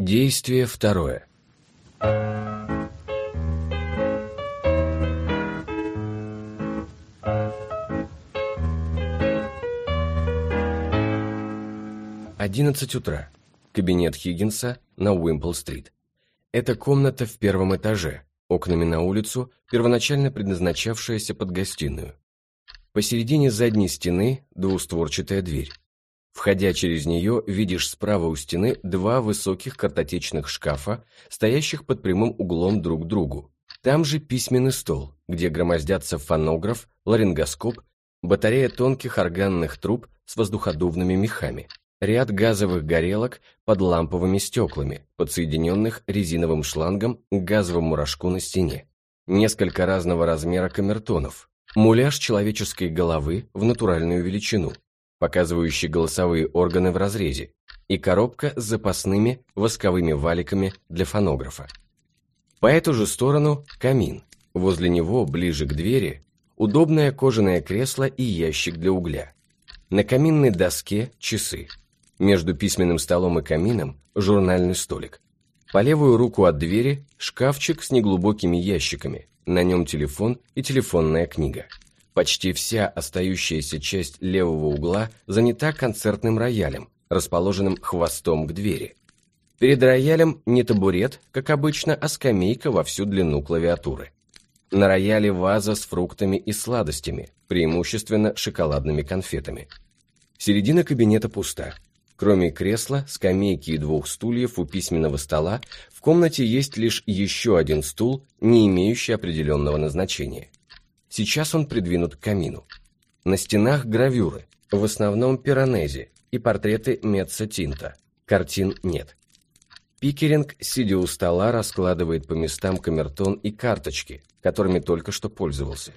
Действие второе. Одиннадцать утра. Кабинет Хиггинса на Уимпл-стрит. Это комната в первом этаже, окнами на улицу, первоначально предназначавшаяся под гостиную. Посередине задней стены двустворчатая дверь. Входя через нее, видишь справа у стены два высоких картотечных шкафа, стоящих под прямым углом друг к другу. Там же письменный стол, где громоздятся фонограф, ларингоскоп, батарея тонких органных труб с воздуходувными мехами, ряд газовых горелок под ламповыми стеклами, подсоединенных резиновым шлангом к газовому рожку на стене, несколько разного размера камертонов, муляж человеческой головы в натуральную величину, показывающий голосовые органы в разрезе, и коробка с запасными восковыми валиками для фонографа. По эту же сторону камин. Возле него, ближе к двери, удобное кожаное кресло и ящик для угля. На каминной доске часы. Между письменным столом и камином журнальный столик. По левую руку от двери шкафчик с неглубокими ящиками. На нем телефон и телефонная книга. Почти вся остающаяся часть левого угла занята концертным роялем, расположенным хвостом к двери. Перед роялем не табурет, как обычно, а скамейка во всю длину клавиатуры. На рояле ваза с фруктами и сладостями, преимущественно шоколадными конфетами. Середина кабинета пуста. Кроме кресла, скамейки и двух стульев у письменного стола, в комнате есть лишь еще один стул, не имеющий определенного назначения. Сейчас он придвинут к камину. На стенах гравюры, в основном Пиранези, и портреты Меца Тинта. Картин нет. Пикеринг, сидя у стола, раскладывает по местам камертон и карточки, которыми только что пользовался.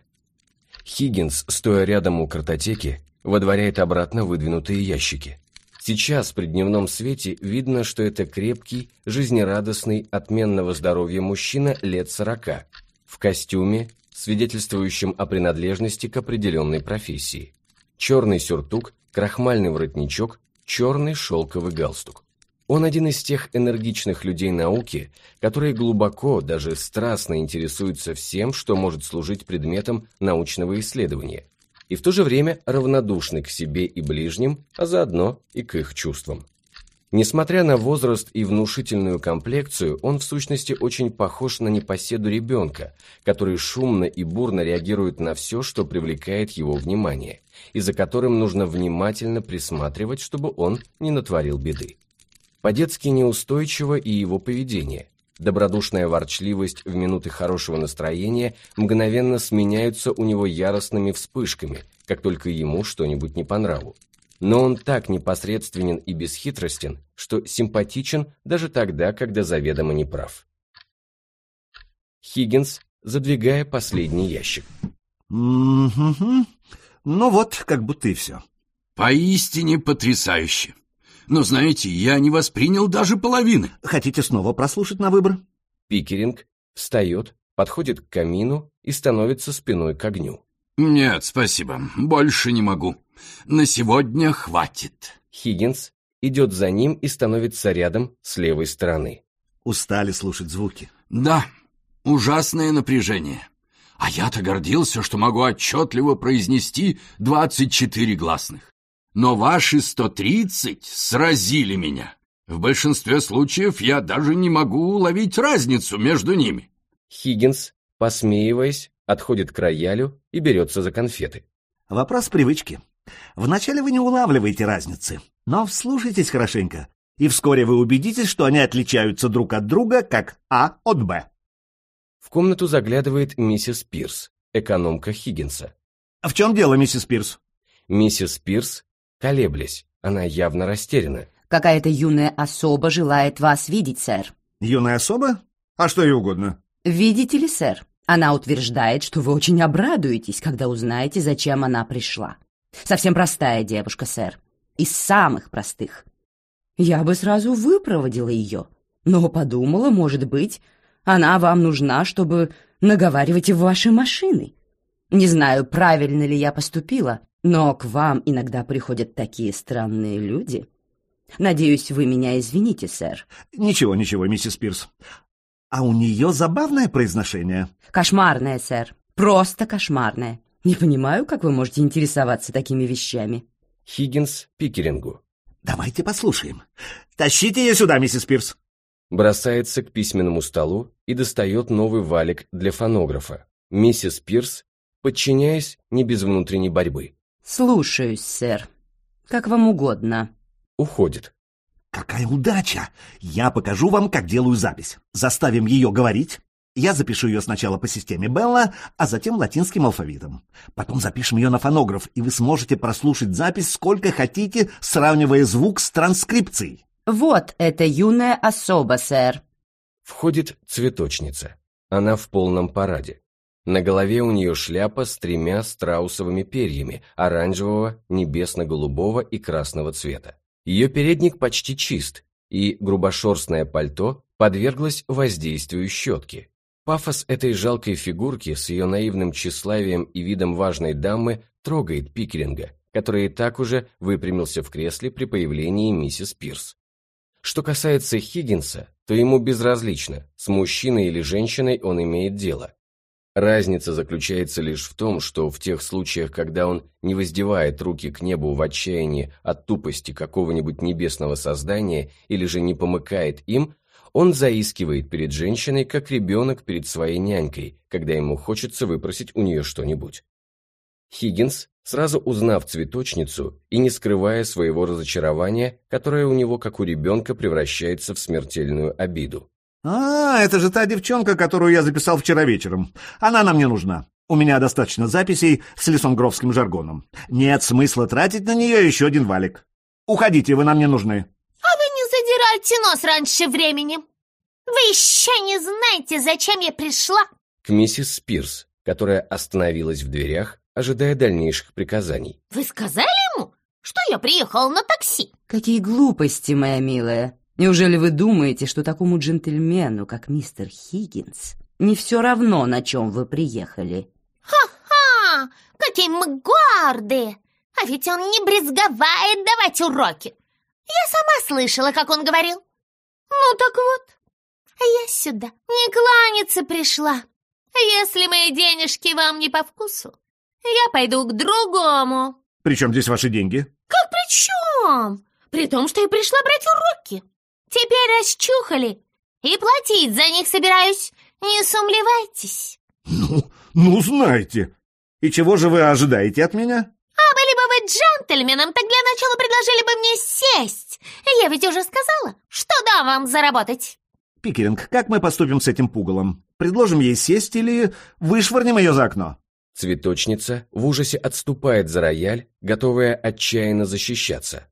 Хиггинс, стоя рядом у картотеки, водворяет обратно выдвинутые ящики. Сейчас при дневном свете видно, что это крепкий, жизнерадостный, отменного здоровья мужчина лет 40, в костюме, свидетельствующим о принадлежности к определенной профессии. Черный сюртук, крахмальный воротничок, черный шелковый галстук. Он один из тех энергичных людей науки, которые глубоко, даже страстно интересуются всем, что может служить предметом научного исследования, и в то же время равнодушны к себе и ближним, а заодно и к их чувствам. Несмотря на возраст и внушительную комплекцию, он в сущности очень похож на непоседу ребенка, который шумно и бурно реагирует на все, что привлекает его внимание, и за которым нужно внимательно присматривать, чтобы он не натворил беды. По-детски неустойчиво и его поведение. Добродушная ворчливость в минуты хорошего настроения мгновенно сменяются у него яростными вспышками, как только ему что-нибудь не по нраву. Но он так непосредственен и бесхитростен, что симпатичен даже тогда, когда заведомо неправ. Хиггинс, задвигая последний ящик. Ну вот, как будто и все. Поистине потрясающе. Но, знаете, я не воспринял даже половины. Хотите снова прослушать на выбор? Пикеринг встает, подходит к камину и становится спиной к огню. Нет, спасибо, больше не могу. На сегодня хватит. Хиггинс идет за ним и становится рядом с левой стороны. Устали слушать звуки? Да, ужасное напряжение. А я-то гордился, что могу отчетливо произнести 24 гласных. Но ваши 130 сразили меня. В большинстве случаев я даже не могу уловить разницу между ними. Хиггинс, посмеиваясь, отходит к роялю и берется за конфеты. Вопрос привычки. Вначале вы не улавливаете разницы, но вслушайтесь хорошенько, и вскоре вы убедитесь, что они отличаются друг от друга, как А от Б. В комнату заглядывает миссис Пирс, экономка Хиггинса. В чем дело, миссис Пирс? Миссис Пирс, колеблясь, она явно растеряна. Какая-то юная особа желает вас видеть, сэр. Юная особа? А что ей угодно? Видите ли, сэр, она утверждает, что вы очень обрадуетесь, когда узнаете, зачем она пришла. Совсем простая девушка, сэр. Из самых простых. Я бы сразу выпроводила ее, но подумала, может быть, она вам нужна, чтобы наговаривать в ваши машины. Не знаю, правильно ли я поступила, но к вам иногда приходят такие странные люди. Надеюсь, вы меня извините, сэр. Ничего, ничего, миссис Пирс. А у нее забавное произношение. Кошмарное, сэр. Просто кошмарное. Не понимаю, как вы можете интересоваться такими вещами. Хиггинс Пикерингу. Давайте послушаем. Тащите ее сюда, миссис Пирс. Бросается к письменному столу и достает новый валик для фонографа. Миссис Пирс, подчиняясь, не без внутренней борьбы. Слушаюсь, сэр. Как вам угодно. Уходит. Какая удача! Я покажу вам, как делаю запись. Заставим ее говорить. Я запишу ее сначала по системе Белла, а затем латинским алфавитом. Потом запишем ее на фонограф, и вы сможете прослушать запись сколько хотите, сравнивая звук с транскрипцией. Вот эта юная особа, сэр. Входит цветочница. Она в полном параде. На голове у нее шляпа с 3 страусовыми перьями оранжевого, небесно-голубого и красного цвета. Ее передник почти чист, и грубошерстное пальто подверглось воздействию щетки. Пафос этой жалкой фигурки с ее наивным тщеславием и видом важной дамы трогает Пикеринга, который и так уже выпрямился в кресле при появлении миссис Пирс. Что касается Хиггинса, то ему безразлично, с мужчиной или женщиной он имеет дело. Разница заключается лишь в том, что в тех случаях, когда он не воздевает руки к небу в отчаянии от тупости какого-нибудь небесного создания или же не помыкает им, он заискивает перед женщиной, как ребенок перед своей нянькой, когда ему хочется выпросить у нее что-нибудь. Хиггинс, сразу узнав цветочницу и не скрывая своего разочарования, которое у него, как у ребенка, превращается в смертельную обиду. Это же та девчонка, которую я записал вчера вечером. Она нам не нужна. У меня достаточно записей с лиссонгровским жаргоном. Нет смысла тратить на нее еще один валик. Уходите, вы нам не нужны. А вы не задирайте нос раньше времени. Вы еще не знаете, зачем я пришла? К миссис Пирс, которая остановилась в дверях, ожидая дальнейших приказаний. Вы сказали ему, что я приехала на такси? Какие глупости, моя милая. Неужели вы думаете, что такому джентльмену, как мистер Хиггинс, не все равно, на чем вы приехали? Ха-ха! Какие мы гордые! А ведь он не брезговает давать уроки. Я сама слышала, как он говорил. Ну так вот, я сюда не кланяться пришла. Если мои денежки вам не по вкусу, я пойду к другому. При чем здесь ваши деньги? Как при чем? При том, что я пришла брать уроки. Теперь расчухали, и платить за них собираюсь. Не сомневайтесь. Ну, знаете. И чего же вы ожидаете от меня? А были бы вы джентльменом, так для начала предложили бы мне сесть. Я ведь уже сказала, что дам вам заработать. Пикеринг, как мы поступим с этим пугалом? Предложим ей сесть или вышвырнем ее за окно? Цветочница в ужасе отступает за рояль, готовая отчаянно защищаться.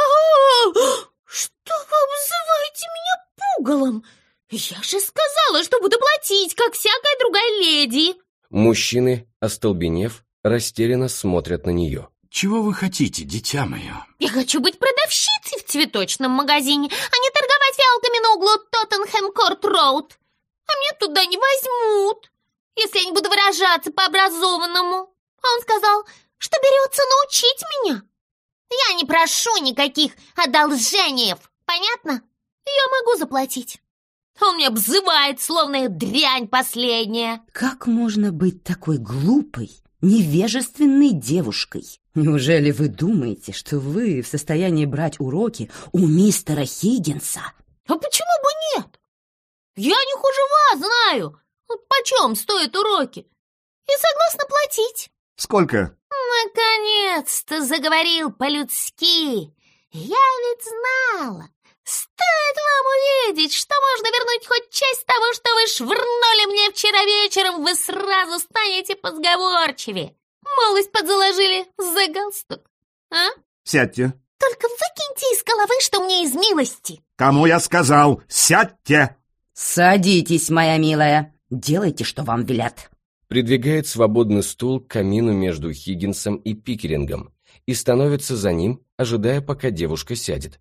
Что вы обзываете меня пугалом? Я же сказала, что буду платить, как всякая другая леди. Мужчины, остолбенев, растерянно смотрят на нее. Чего вы хотите, дитя мое? Я хочу быть продавщицей в цветочном магазине, а не торговать фиалками на углу Тоттенхэм-Корт-Роуд. А меня туда не возьмут, если я не буду выражаться по-образованному. А он сказал, что берется научить меня. Я не прошу никаких одолжений, понятно? Я могу заплатить. Он меня обзывает, словно я дрянь последняя. Как можно быть такой глупой, невежественной девушкой? Неужели вы думаете, что вы в состоянии брать уроки у мистера Хиггинса? А почему бы нет? Я не хуже вас знаю, почем стоят уроки. И согласна платить. Сколько? Наконец-то заговорил по-людски. Я ведь знала. Стоит вам увидеть, что можно вернуть хоть часть того, что вы швырнули мне вчера вечером, вы сразу станете позговорчивее. Малость подзаложили за галстук, а? Сядьте. Только выкиньте из головы, что мне из милости. Кому я сказал? Сядьте! Садитесь, моя милая. Делайте, что вам велят. Придвигает свободный стул к камину между Хиггинсом и Пикерингом и становится за ним, ожидая, пока девушка сядет.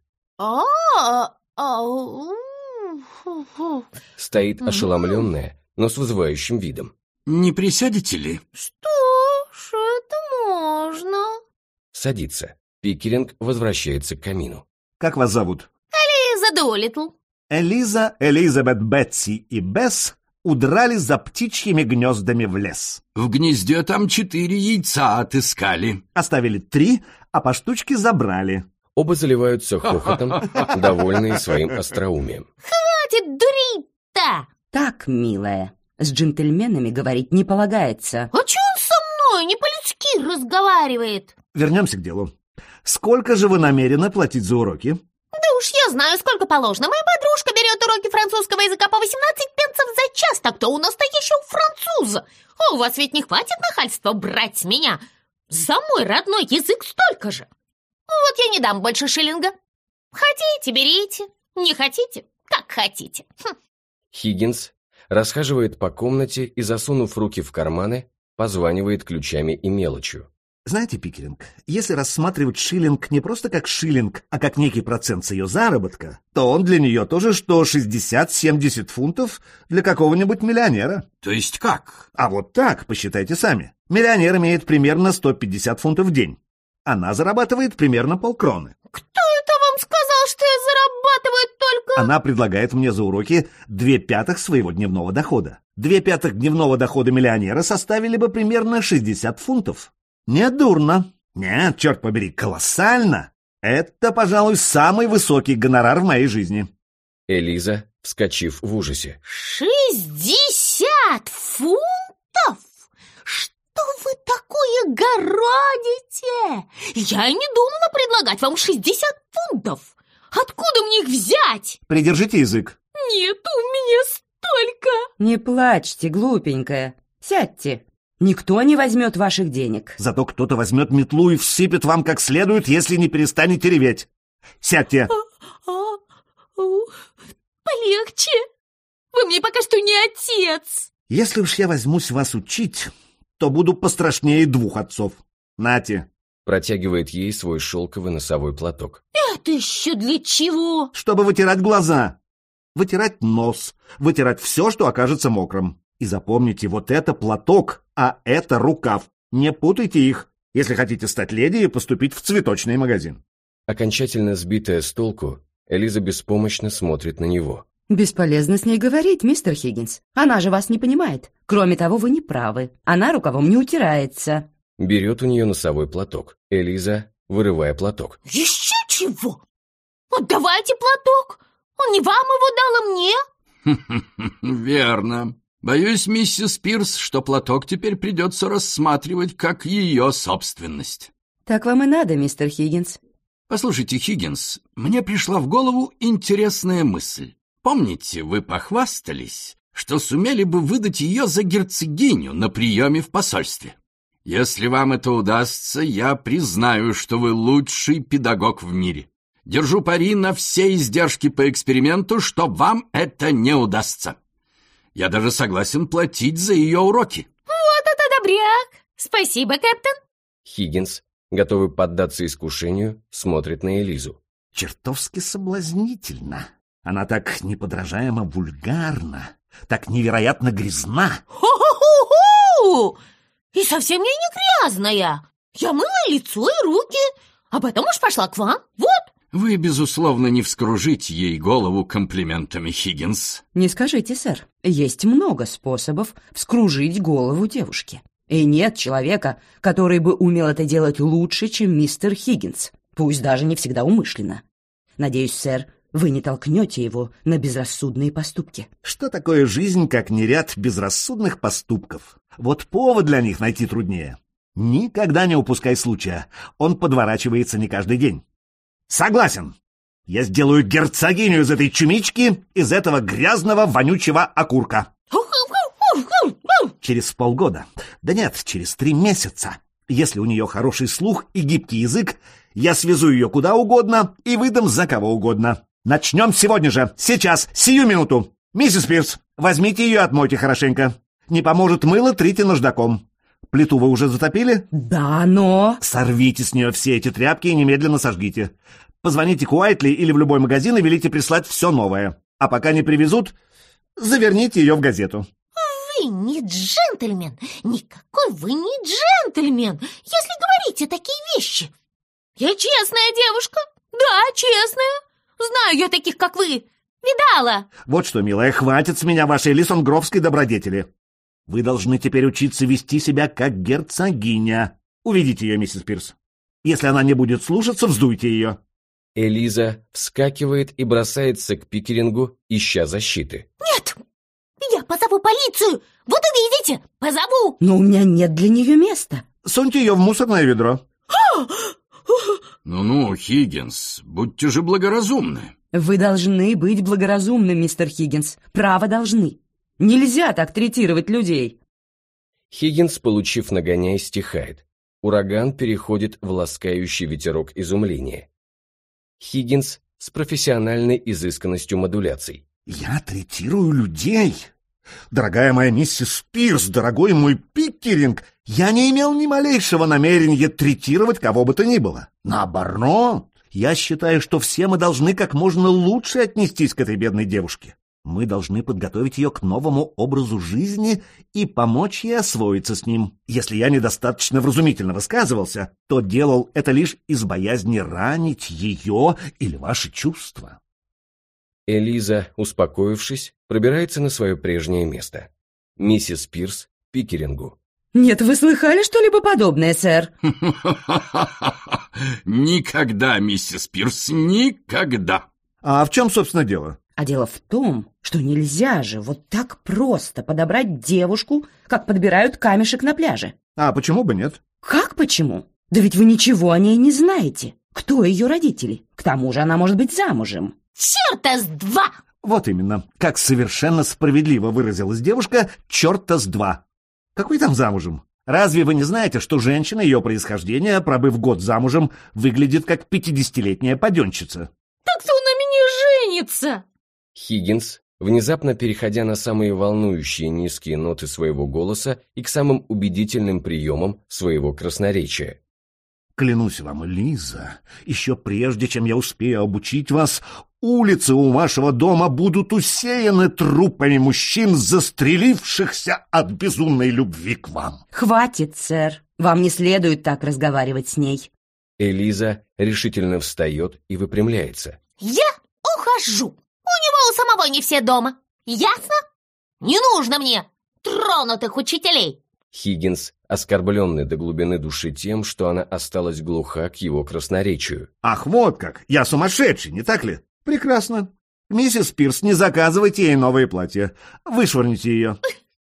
Стоит ошеломленная, но с вызывающим видом. Не присядете ли? Что ж, это можно. Садится. Пикеринг возвращается к камину. Как вас зовут? Элиза Дулиттл. Элиза, Элизабет, Бетси и Бесс удрали за птичьими гнездами в лес. В гнезде там 4 яйца отыскали. Оставили 3, а по штучке забрали. Оба заливаются хохотом, довольные своим остроумием. Хватит дурить-то! Так, милая, с джентльменами говорить не полагается. А чё он со мной не по-людски разговаривает? Вернемся к делу. Сколько же вы намерены платить за уроки? Да уж я знаю, сколько положено. Моя подружка берет уроки французского языка по 18 пенсов за час. Так-то у настоящего француза. А у вас ведь не хватит нахальства брать с меня за мой родной язык столько же. Вот я не дам больше шиллинга. Хотите, берите. Не хотите, как хотите. Хиггинс расхаживает по комнате и, засунув руки в карманы, позванивает ключами и мелочью. Знаете, Пикеринг, если рассматривать шиллинг не просто как шиллинг, а как некий процент с ее заработка, то он для нее тоже что 60-70 фунтов для какого-нибудь миллионера. То есть как? А вот так, посчитайте сами. Миллионер имеет примерно 150 фунтов в день. Она зарабатывает примерно полкроны. Кто это вам сказал, что я зарабатываю только... Она предлагает мне за уроки 2/5 своего дневного дохода. 2/5 дневного дохода миллионера составили бы примерно 60 фунтов. Недурно. Нет, черт побери, колоссально. Это, пожалуй, самый высокий гонорар в моей жизни. Элиза, вскочив в ужасе. 60 фунтов? Что вы такое городите? Я и не думала предлагать вам 60 фунтов. Откуда мне их взять? Придержите язык. Нет у меня столько. Не плачьте, глупенькая. Сядьте. Никто не возьмет ваших денег. Зато кто-то возьмет метлу и всыпет вам как следует, если не перестанете реветь. Сядьте. Полегче. Вы мне пока что не отец. Если уж я возьмусь вас учить, то буду пострашнее 2 отцов. Нате. Протягивает ей свой шелковый носовой платок. Это еще для чего? Чтобы вытирать глаза, вытирать нос, вытирать все, что окажется мокрым. И запомните, вот это платок, а это рукав. Не путайте их, если хотите стать леди и поступить в цветочный магазин. Окончательно сбитая с толку, Элиза беспомощно смотрит на него. Бесполезно с ней говорить, мистер Хиггинс. Она же вас не понимает. Кроме того, вы не правы. Она рукавом не утирается. Берет у нее носовой платок. Элиза, вырывая платок. Еще чего? Отдавайте платок. Он не вам его дал, а мне. Верно. Боюсь, миссис Пирс, что платок теперь придется рассматривать как ее собственность. Так вам и надо, мистер Хиггинс. Послушайте, Хиггинс, мне пришла в голову интересная мысль. Помните, вы похвастались, что сумели бы выдать ее за герцогиню на приеме в посольстве? Если вам это удастся, я признаю, что вы лучший педагог в мире. Держу пари на все издержки по эксперименту, что вам это не удастся. Я даже согласен платить за ее уроки. Вот это добряк! Спасибо, капитан. Хиггинс, готовый поддаться искушению, смотрит на Элизу. Чертовски соблазнительно. Она так неподражаемо вульгарна, так невероятно грязна. Хо-хо-хо-хо! И совсем я не грязная. Я мыла лицо и руки, а потом уж пошла к вам. Вот. Вы, безусловно, не вскружите ей голову комплиментами, Хиггинс. Не скажите, сэр. Есть много способов вскружить голову девушки. И нет человека, который бы умел это делать лучше, чем мистер Хиггинс, пусть даже не всегда умышленно. Надеюсь, сэр, вы не толкнете его на безрассудные поступки. Что такое жизнь, как не ряд безрассудных поступков? Вот повод для них найти труднее. Никогда не упускай случая. Он подворачивается не каждый день. Согласен. Я сделаю герцогиню из этой чумички, из этого грязного, вонючего окурка. Через полгода, да нет, через 3 месяца, если у нее хороший слух и гибкий язык, я свезу ее куда угодно и выдам за кого угодно. Начнем сегодня же, сейчас, сию минуту. Миссис Пирс, возьмите ее и отмойте хорошенько. Не поможет мыло, трите наждаком. Плиту вы уже затопили? Да, но... Сорвите с нее все эти тряпки и немедленно сожгите. Позвоните к Уайтли или в любой магазин и велите прислать все новое. А пока не привезут, заверните ее в газету. Вы не джентльмен. Никакой вы не джентльмен, если говорите такие вещи. Я честная девушка. Да, честная. Знаю я таких, как вы. Видала. Вот что, милая, хватит с меня вашей лиссонгровской добродетели. Вы должны теперь учиться вести себя как герцогиня. Уведите ее, миссис Пирс. Если она не будет слушаться, вздуйте ее. Элиза вскакивает и бросается к Пикерингу, ища защиты. Нет, я позову полицию. Вот увидите, позову. Но у меня нет для нее места. Суньте ее в мусорное ведро. Ну-ну, Хиггинс, будьте же благоразумны. Вы должны быть благоразумным, мистер Хиггинс. Право должны. Нельзя так третировать людей. Хиггинс, получив нагоняй, стихает. Ураган переходит в ласкающий ветерок изумления. Хиггинс с профессиональной изысканностью модуляций. Я третирую людей? Дорогая моя миссис Пирс, дорогой мой Пикеринг, я не имел ни малейшего намерения третировать кого бы то ни было. Наоборот, я считаю, что все мы должны как можно лучше отнестись к этой бедной девушке. Мы должны подготовить ее к новому образу жизни и помочь ей освоиться с ним. Если я недостаточно вразумительно высказывался, то делал это лишь из боязни ранить ее или ваши чувства. Элиза, успокоившись, пробирается на свое прежнее место. Миссис Пирс Пикерингу. Нет, вы слыхали что-либо подобное, сэр? Никогда, миссис Пирс, никогда. А в чем, собственно, дело? А дело в том, что нельзя же вот так просто подобрать девушку, как подбирают камешек на пляже. А почему бы нет? Как почему? Да ведь вы ничего о ней не знаете. Кто ее родители? К тому же она может быть замужем. Черта с два! Вот именно. Как совершенно справедливо выразилась девушка, черта с два. Какой там замужем? Разве вы не знаете, что женщина ее происхождения, пробыв год замужем, выглядит как 50-летняя паденщица? Так-то он на меня женится! Хиггинс, внезапно переходя на самые волнующие низкие ноты своего голоса и к самым убедительным приемам своего красноречия. Клянусь вам, Лиза, еще прежде, чем я успею обучить вас, улицы у вашего дома будут усеяны трупами мужчин, застрелившихся от безумной любви к вам. Хватит, сэр. Вам не следует так разговаривать с ней. Элиза решительно встает и выпрямляется. Я ухожу. У него у самого не все дома. Ясно? Не нужно мне тронутых учителей. Хиггинс, оскорбленный до глубины души тем, что она осталась глуха к его красноречию. Ах, вот как! Я сумасшедший, не так ли? Прекрасно. Миссис Пирс, не заказывайте ей новые платья. Вышвырните ее.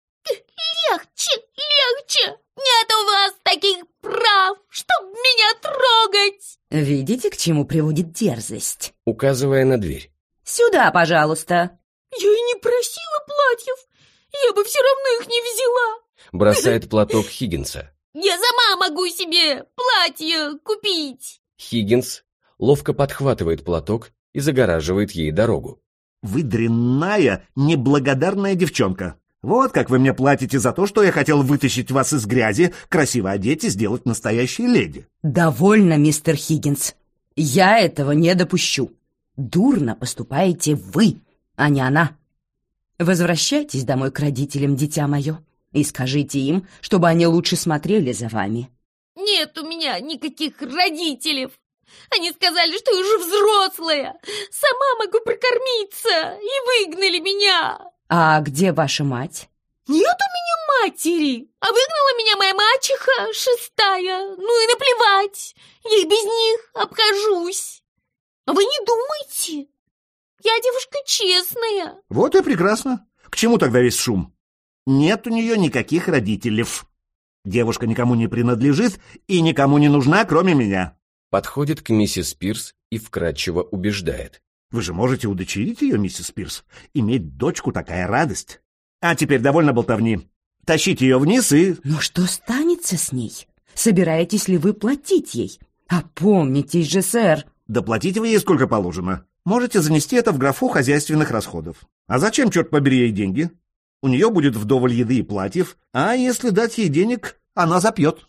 Легче, легче. Нет у вас таких прав, чтоб меня трогать. Видите, к чему приводит дерзость? Указывая на дверь. Сюда, пожалуйста. Я и не просила платьев. Я бы все равно их не взяла. Бросает платок Хиггинса. Я сама могу себе платье купить. Хиггинс ловко подхватывает платок и загораживает ей дорогу. Вы дрянная, неблагодарная девчонка. Вот как вы мне платите за то, что я хотел вытащить вас из грязи, красиво одеть и сделать настоящей леди. Довольно, мистер Хиггинс. Я этого не допущу. Дурно поступаете вы, а не она. Возвращайтесь домой к родителям, дитя мое, и скажите им, чтобы они лучше смотрели за вами. Нет у меня никаких родителей. Они сказали, что я уже взрослая, сама могу прокормиться, и выгнали меня. А где ваша мать? Нет у меня матери, а выгнала меня моя мачеха шестая. Ну и наплевать, я и без них обхожусь. А вы не думайте, я девушка честная. Вот и прекрасно. К чему тогда весь шум? Нет у нее никаких родителей. Девушка никому не принадлежит и никому не нужна, кроме меня. Подходит к миссис Пирс и вкратчиво убеждает. Вы же можете удочерить ее, миссис Пирс. Иметь дочку — такая радость. А теперь довольно болтовни. Тащите ее вниз и... Но что станется с ней? Собираетесь ли вы платить ей? Опомнитесь же, сэр. Да платите вы ей сколько положено. Можете занести это в графу хозяйственных расходов. А зачем, черт побери, ей деньги? У нее будет вдоволь еды и платьев, а если дать ей денег, она запьет.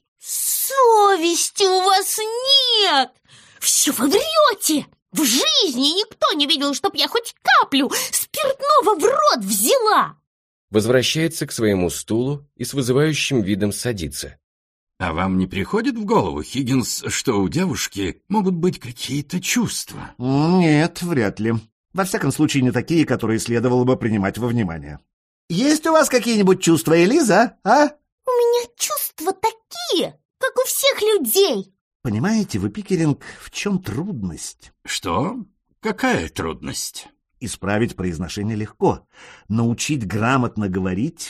Совести у вас нет! Все вы врете! В жизни никто не видел, чтоб я хоть каплю спиртного в рот взяла! Возвращается к своему стулу и с вызывающим видом садится. А вам не приходит в голову, Хиггинс, что у девушки могут быть какие-то чувства? Нет, вряд ли. Во всяком случае, не такие, которые следовало бы принимать во внимание. Есть у вас какие-нибудь чувства, Элиза, а? У меня чувства такие, как у всех людей. Понимаете вы, Пикеринг, в чем трудность? Что? Какая трудность? Исправить произношение легко. Научить грамотно говорить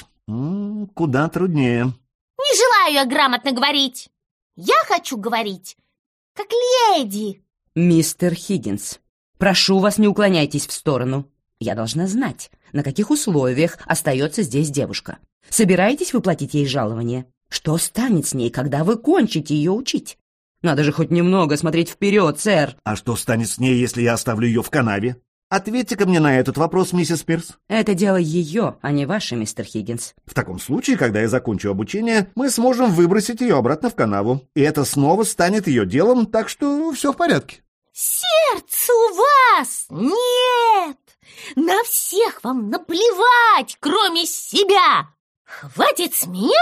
куда труднее. Не желаю я грамотно говорить. Я хочу говорить, как леди. Мистер Хиггинс, прошу вас, не уклоняйтесь в сторону. Я должна знать, на каких условиях остается здесь девушка. Собираетесь вы платить ей жалование? Что станет с ней, когда вы кончите ее учить? Надо же хоть немного смотреть вперед, сэр. А что станет с ней, если я оставлю ее в канаве? Ответьте-ка мне на этот вопрос, миссис Пирс. Это дело ее, а не ваше, мистер Хиггинс. В таком случае, когда я закончу обучение, мы сможем выбросить ее обратно в канаву. И это снова станет ее делом, так что все в порядке. Сердце у вас нет. На всех вам наплевать, кроме себя. Хватит с меня.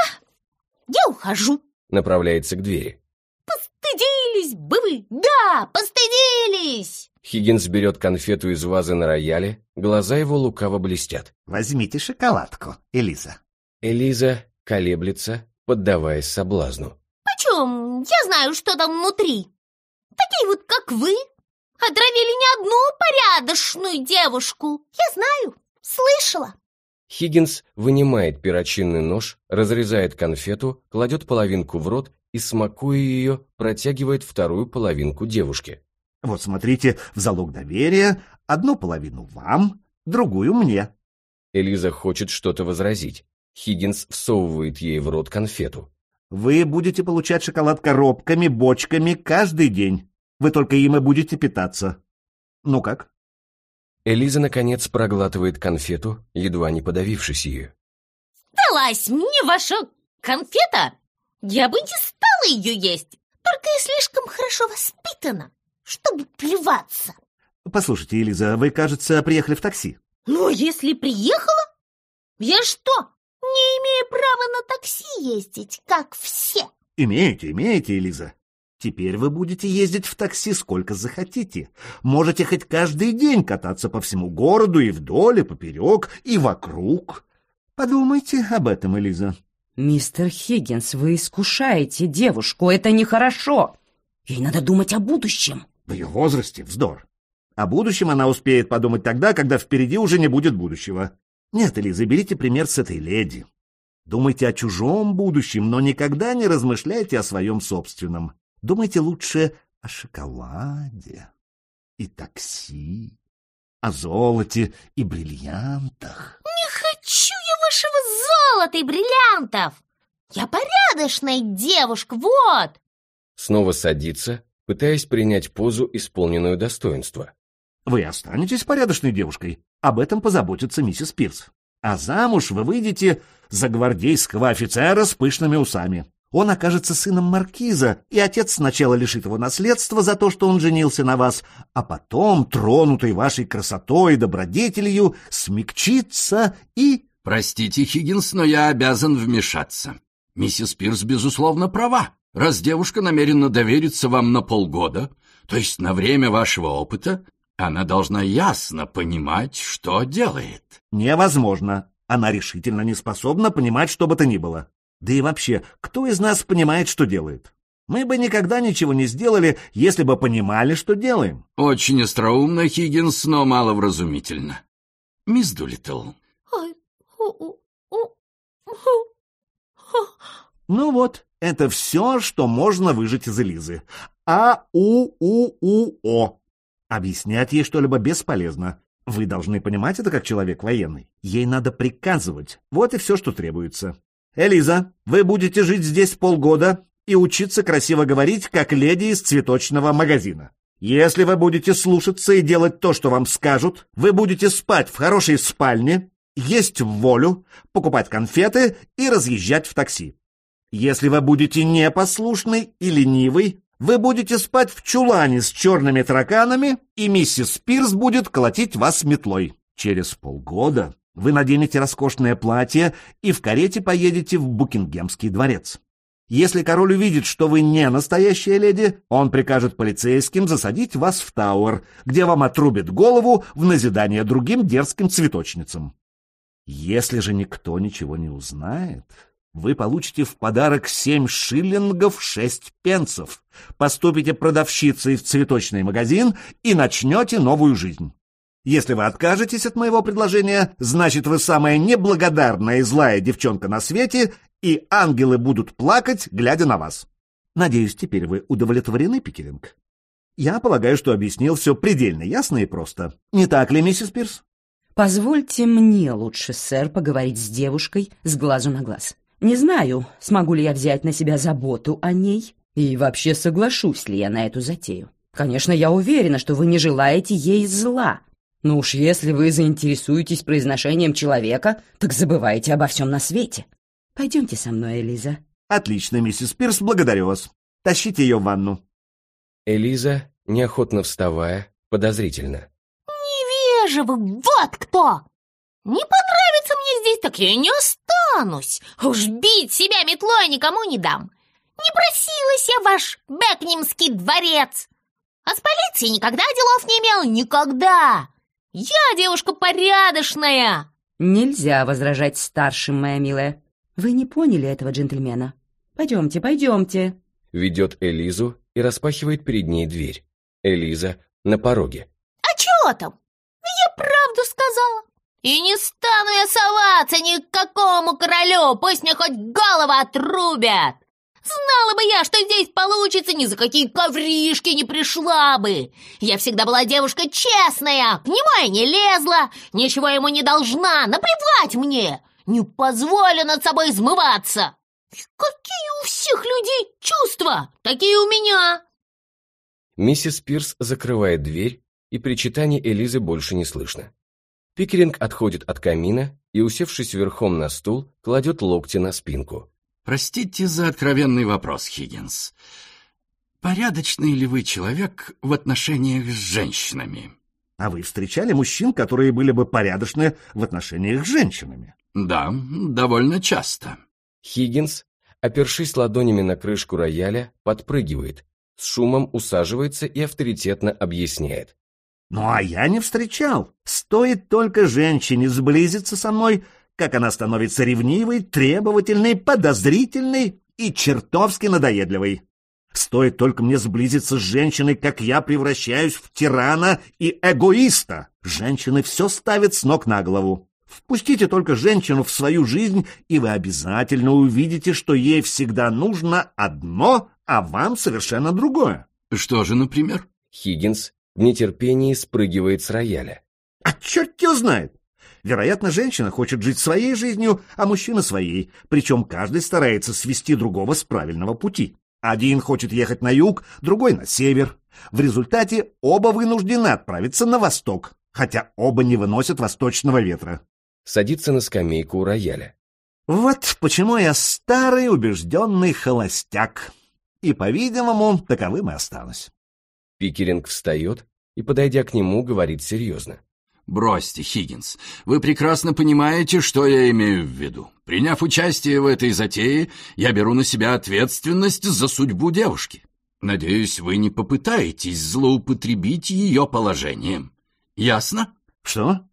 Я ухожу. Направляется к двери. Постыдились бы вы. Да, постыдились. Хиггинс берет конфету из вазы на рояле, глаза его лукаво блестят. Возьмите шоколадку, Элиза. Элиза колеблется, поддаваясь соблазну. Почем? Я знаю, что там внутри. Такие вот, как вы, отравили не одну порядочную девушку. Я знаю, слышала. Хиггинс вынимает перочинный нож, разрезает конфету, кладет половинку в рот и, смакуя ее, протягивает вторую половинку девушке. Вот смотрите, в залог доверия одну половину вам, другую мне. Элиза хочет что-то возразить. Хиггинс всовывает ей в рот конфету. Вы будете получать шоколад коробками, бочками каждый день. Вы только им и будете питаться. Ну как? Элиза, наконец, проглатывает конфету, едва не подавившись ею. Далась мне ваша конфета. Я бы не стала ее есть, только я слишком хорошо воспитана, чтобы плеваться. Послушайте, Элиза, вы, кажется, приехали в такси. Ну, если приехала, я что, не имею права на такси ездить, как все? Имеете, Элиза. Теперь вы будете ездить в такси сколько захотите. Можете хоть каждый день кататься по всему городу и вдоль, и поперек, и вокруг. Подумайте об этом, Элиза. Мистер Хиггинс, вы искушаете девушку, это нехорошо. Ей надо думать о будущем. В ее возрасте вздор. О будущем она успеет подумать тогда, когда впереди уже не будет будущего. Нет, Элиза, берите пример с этой леди. Думайте о чужом будущем, но никогда не размышляйте о своем собственном. Думайте лучше о шоколаде и такси, о золоте и бриллиантах. Не хочу я вашего золота и бриллиантов. Я порядочная девушка, вот. Снова садится, пытаясь принять позу, исполненную достоинства. Вы останетесь порядочной девушкой. Об этом позаботится миссис Пирс. А замуж вы выйдете за гвардейского офицера с пышными усами. Он окажется сыном маркиза, и отец сначала лишит его наследства за то, что он женился на вас, а потом, тронутый вашей красотой и добродетелью, смягчится и... Простите, Хиггинс, но я обязан вмешаться. Миссис Пирс, безусловно, права. Раз девушка намерена довериться вам на полгода, то есть на время вашего опыта, она должна ясно понимать, что делает. Невозможно. Она решительно не способна понимать что бы то ни было. Да и вообще, кто из нас понимает, что делает? Мы бы никогда ничего не сделали, если бы понимали, что делаем. Очень остроумно, Хиггинс, но маловразумительно. Мисс Дулиттл. Ну вот, это все, что можно выжать из Элизы. А-у-у-у-о. Объяснять ей что-либо бесполезно. Вы должны понимать это как человек военный. Ей надо приказывать. Вот и все, что требуется. Элиза, вы будете жить здесь полгода и учиться красиво говорить, как леди из цветочного магазина. Если вы будете слушаться и делать то, что вам скажут, вы будете спать в хорошей спальне, есть в волю, покупать конфеты и разъезжать в такси. Если вы будете непослушный и ленивый, вы будете спать в чулане с черными тараканами, и миссис Пирс будет колотить вас метлой. Через полгода вы наденете роскошное платье и в карете поедете в Букингемский дворец. Если король увидит, что вы не настоящая леди, он прикажет полицейским засадить вас в Тауэр, где вам отрубят голову в назидание другим дерзким цветочницам. Если же никто ничего не узнает, вы получите в подарок 7 шиллингов 6 пенсов, поступите продавщицей в цветочный магазин и начнете новую жизнь. Если вы откажетесь от моего предложения, значит, вы самая неблагодарная и злая девчонка на свете, и ангелы будут плакать, глядя на вас. Надеюсь, теперь вы удовлетворены, Пикеринг? Я полагаю, что объяснил все предельно ясно и просто. Не так ли, миссис Пирс? Позвольте мне лучше, сэр, поговорить с девушкой с глазу на глаз. Не знаю, смогу ли я взять на себя заботу о ней, и вообще соглашусь ли я на эту затею. Конечно, я уверена, что вы не желаете ей зла. Но уж если вы заинтересуетесь произношением человека, так забывайте обо всем на свете. Пойдемте со мной, Элиза. Отлично, миссис Пирс, благодарю вас. Тащите ее в ванну. Элиза, неохотно вставая, подозрительно. Невежливый, вот кто! Не понравится мне здесь, так я и не останусь. Уж бить себя метлой никому не дам. Не просилась я в ваш Бекингемский дворец. А с полицией никогда делов не имел, никогда. Я девушка порядочная. Нельзя возражать старшим, моя милая. Вы не поняли этого джентльмена. Пойдемте, пойдемте. Ведет Элизу и распахивает перед ней дверь. Элиза на пороге. А чё там? Я правду сказала. И не стану я соваться ни к какому королю, пусть мне хоть голову отрубят. Знала бы я, что здесь получится, ни за какие ковришки не пришла бы. Я всегда была девушка честная, к нему я не лезла, ничего ему не должна, наплевать мне. Не позволю над собой измываться. Какие у всех людей чувства, такие у меня. Миссис Пирс закрывает дверь, и причитаний Элизы больше не слышно. Пикеринг отходит от камина и, усевшись верхом на стул, кладет локти на спинку. Простите за откровенный вопрос, Хиггинс. Порядочный ли вы человек в отношениях с женщинами? А вы встречали мужчин, которые были бы порядочны в отношениях с женщинами? Да, довольно часто. Хиггинс, опершись ладонями на крышку рояля, подпрыгивает, с шумом усаживается и авторитетно объясняет. Ну, а я не встречал. Стоит только женщине сблизиться со мной, как она становится ревнивой, требовательной, подозрительной и чертовски надоедливой. Стоит только мне сблизиться с женщиной, как я превращаюсь в тирана и эгоиста. Женщины все ставят с ног на голову. Впустите только женщину в свою жизнь, и вы обязательно увидите, что ей всегда нужно одно, а вам совершенно другое. Что же, например? Хиггинс в нетерпении спрыгивает с рояля. А черт его знает! Вероятно, женщина хочет жить своей жизнью, а мужчина своей, причем каждый старается свести другого с правильного пути. Один хочет ехать на юг, другой на север. В результате оба вынуждены отправиться на восток, хотя оба не выносят восточного ветра. Садится на скамейку у рояля. Вот почему я старый убежденный холостяк. И, по-видимому, таковым и останусь. Пикеринг встает и, подойдя к нему, говорит серьезно. Бросьте, Хиггинс, вы прекрасно понимаете, что я имею в виду. Приняв участие в этой затее, я беру на себя ответственность за судьбу девушки. Надеюсь, вы не попытаетесь злоупотребить ее положением. Ясно? Что?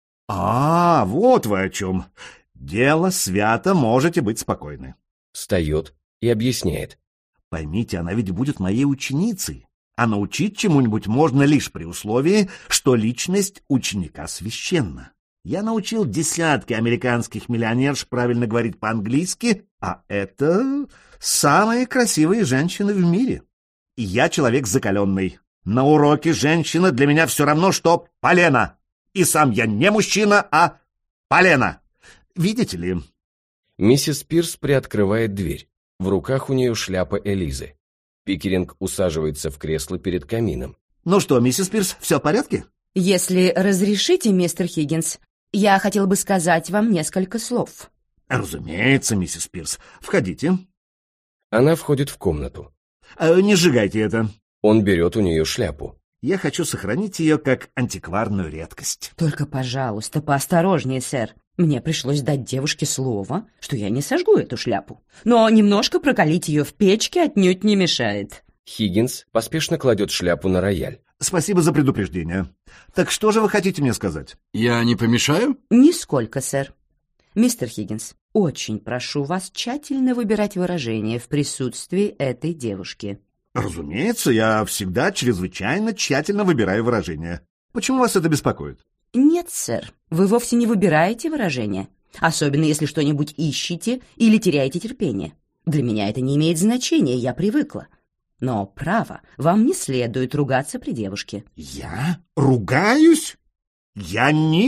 Вот вы о чем. Дело свято, можете быть спокойны. Встает и объясняет. Поймите, она ведь будет моей ученицей. А научить чему-нибудь можно лишь при условии, что личность ученика священна. Я научил десятки американских миллионерш правильно говорить по-английски, а это самые красивые женщины в мире. И я человек закаленный. На уроке женщина для меня все равно, что полено. И сам я не мужчина, а полено. Видите ли? Миссис Пирс приоткрывает дверь. В руках у нее шляпа Элизы. Пикеринг усаживается в кресло перед камином. Ну что, миссис Пирс, все в порядке? Если разрешите, мистер Хиггинс, я хотел бы сказать вам несколько слов. Разумеется, миссис Пирс. Входите. Она входит в комнату. Не сжигайте это. Он берет у нее шляпу. Я хочу сохранить ее как антикварную редкость. Только, пожалуйста, поосторожнее, сэр. Мне пришлось дать девушке слово, что я не сожгу эту шляпу. Но немножко прокалить ее в печке отнюдь не мешает. Хиггинс поспешно кладет шляпу на рояль. Спасибо за предупреждение. Так что же вы хотите мне сказать? Я не помешаю? Нисколько, сэр. Мистер Хиггинс, очень прошу вас тщательно выбирать выражения в присутствии этой девушки. Разумеется, я всегда чрезвычайно тщательно выбираю выражения. Почему вас это беспокоит? Нет, сэр, вы вовсе не выбираете выражения, особенно если что-нибудь ищете или теряете терпение. Для меня это не имеет значения, я привыкла. Но, право, вам не следует ругаться при девушке. Я ругаюсь? Я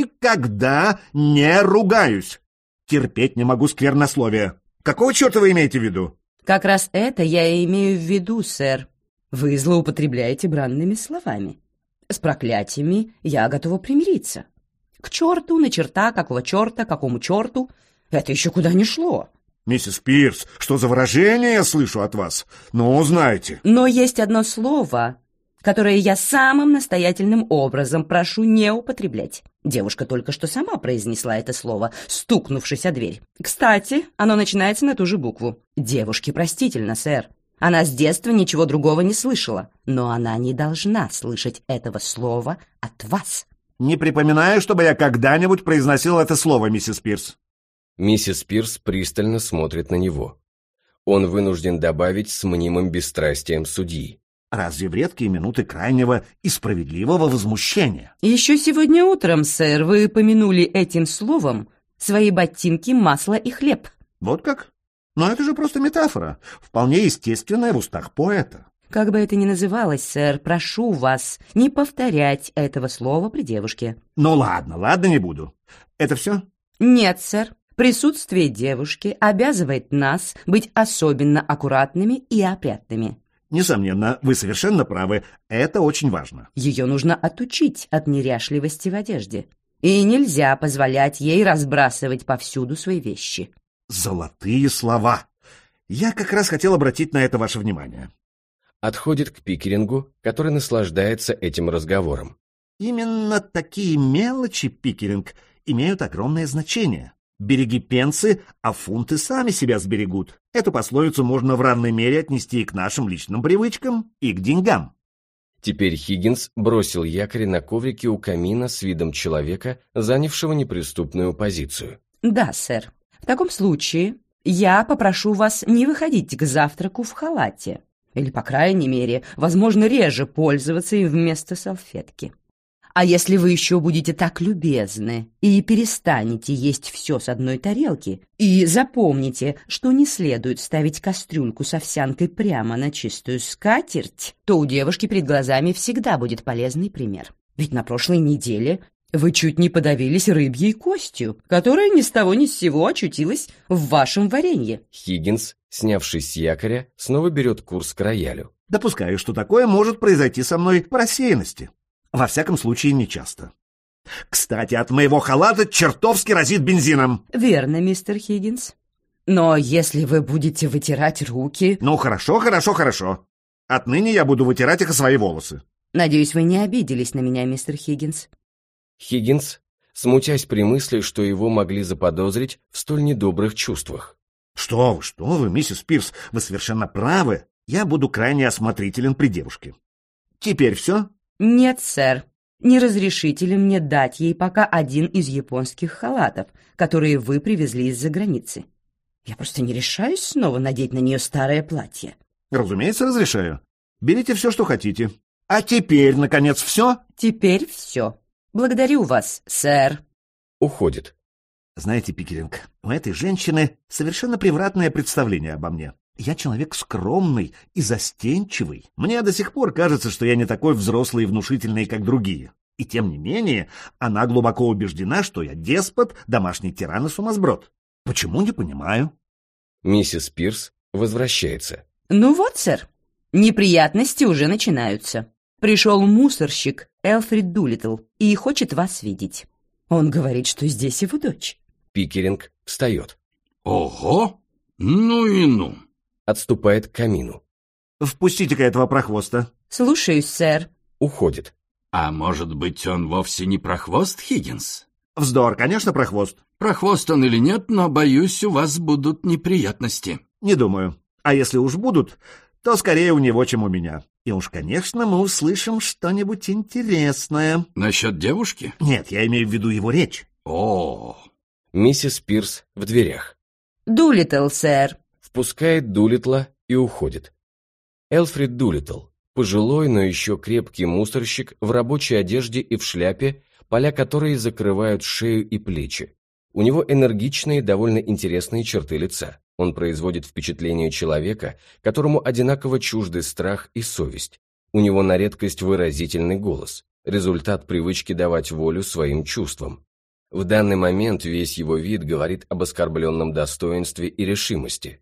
никогда не ругаюсь. Терпеть не могу сквернословия. Какого черта вы имеете в виду? Как раз это я и имею в виду, сэр. Вы злоупотребляете бранными словами. С проклятиями я готова примириться. К черту, на черта, какого черта, какому черту. Это еще куда ни шло. Миссис Пирс, что за выражение я слышу от вас? Ну, знаете. Но есть одно слово, которое я самым настоятельным образом прошу не употреблять. Девушка только что сама произнесла это слово, стукнувшись о дверь. Кстати, оно начинается на ту же букву. Девушке простительно, сэр. Она с детства ничего другого не слышала, но она не должна слышать этого слова от вас. Не припоминаю, чтобы я когда-нибудь произносил это слово, миссис Пирс. Миссис Пирс пристально смотрит на него. Он вынужден добавить с мнимым бесстрастием судьи. Разве в редкие минуты крайнего и справедливого возмущения? Еще сегодня утром, сэр, вы помянули этим словом свои ботинки, масло и хлеб. Вот как? Но это же просто метафора, вполне естественная в устах поэта. Как бы это ни называлось, сэр, прошу вас не повторять этого слова при девушке. Ну ладно, не буду. Это все? Нет, сэр. Присутствие девушки обязывает нас быть особенно аккуратными и опрятными. Несомненно, вы совершенно правы, это очень важно. Ее нужно отучить от неряшливости в одежде. И нельзя позволять ей разбрасывать повсюду свои вещи. Золотые слова. Я как раз хотел обратить на это ваше внимание. Отходит к Пикерингу, который наслаждается этим разговором. Именно такие мелочи, Пикеринг, имеют огромное значение. Береги пенсы, а фунты сами себя сберегут. Эту пословицу можно в равной мере отнести и к нашим личным привычкам, и к деньгам. Теперь Хиггинс бросил якорь на коврике у камина с видом человека, занявшего неприступную позицию. Да, сэр. В таком случае я попрошу вас не выходить к завтраку в халате. Или, по крайней мере, возможно, реже пользоваться им вместо салфетки. А если вы еще будете так любезны и перестанете есть все с одной тарелки, и запомните, что не следует ставить кастрюльку с овсянкой прямо на чистую скатерть, то у девушки перед глазами всегда будет полезный пример. Ведь на прошлой неделе вы чуть не подавились рыбьей костью, которая ни с того ни с сего очутилась в вашем варенье. Хиггинс, снявшись с якоря, снова берет курс к роялю. Допускаю, что такое может произойти со мной по рассеянности. Во всяком случае, не часто. Кстати, от моего халата чертовски разит бензином. Верно, мистер Хиггинс. Но если вы будете вытирать руки... Ну, хорошо. Отныне я буду вытирать их о свои волосы. Надеюсь, вы не обиделись на меня, мистер Хиггинс. Хиггинс, смутясь при мысли, что его могли заподозрить в столь недобрых чувствах. Что вы, миссис Пирс, вы совершенно правы. Я буду крайне осмотрителен при девушке. Теперь все? Нет, сэр. Не разрешите ли мне дать ей пока один из японских халатов, которые вы привезли из-за границы? Я просто не решаюсь снова надеть на нее старое платье. Разумеется, разрешаю. Берите все, что хотите. А теперь, наконец, все? Теперь все. Благодарю вас, сэр. Уходит. Знаете, Пикеринг, у этой женщины совершенно превратное представление обо мне. Я человек скромный и застенчивый. Мне до сих пор кажется, что я не такой взрослый и внушительный, как другие. И тем не менее, она глубоко убеждена, что я деспот, домашний тиран и сумасброд. Почему, не понимаю. Миссис Пирс возвращается. Ну вот, сэр, неприятности уже начинаются. Пришел мусорщик Элфрид Дулиттл и хочет вас видеть. Он говорит, что здесь его дочь. Пикеринг встает. Ого! Ну и ну! Отступает к камину. Впустите-ка этого прохвоста. Слушаюсь, сэр. Уходит. А может быть, он вовсе не прохвост, Хиггинс? Вздор, конечно, прохвост. Прохвост он или нет, но, боюсь, у вас будут неприятности. Не думаю. А если уж будут, то скорее у него, чем у меня. И уж, конечно, мы услышим что-нибудь интересное. Насчет девушки? Нет, я имею в виду его речь. О, Миссис Пирс в дверях. Дулиттл, сэр. Впускает Дулиттла и уходит. Элфрид Дулиттл, пожилой, но еще крепкий мусорщик в рабочей одежде и в шляпе, поля которой закрывают шею и плечи. У него энергичные, довольно интересные черты лица. Он производит впечатление человека, которому одинаково чужды страх и совесть. У него на редкость выразительный голос, результат привычки давать волю своим чувствам. В данный момент весь его вид говорит об оскорбленном достоинстве и решимости.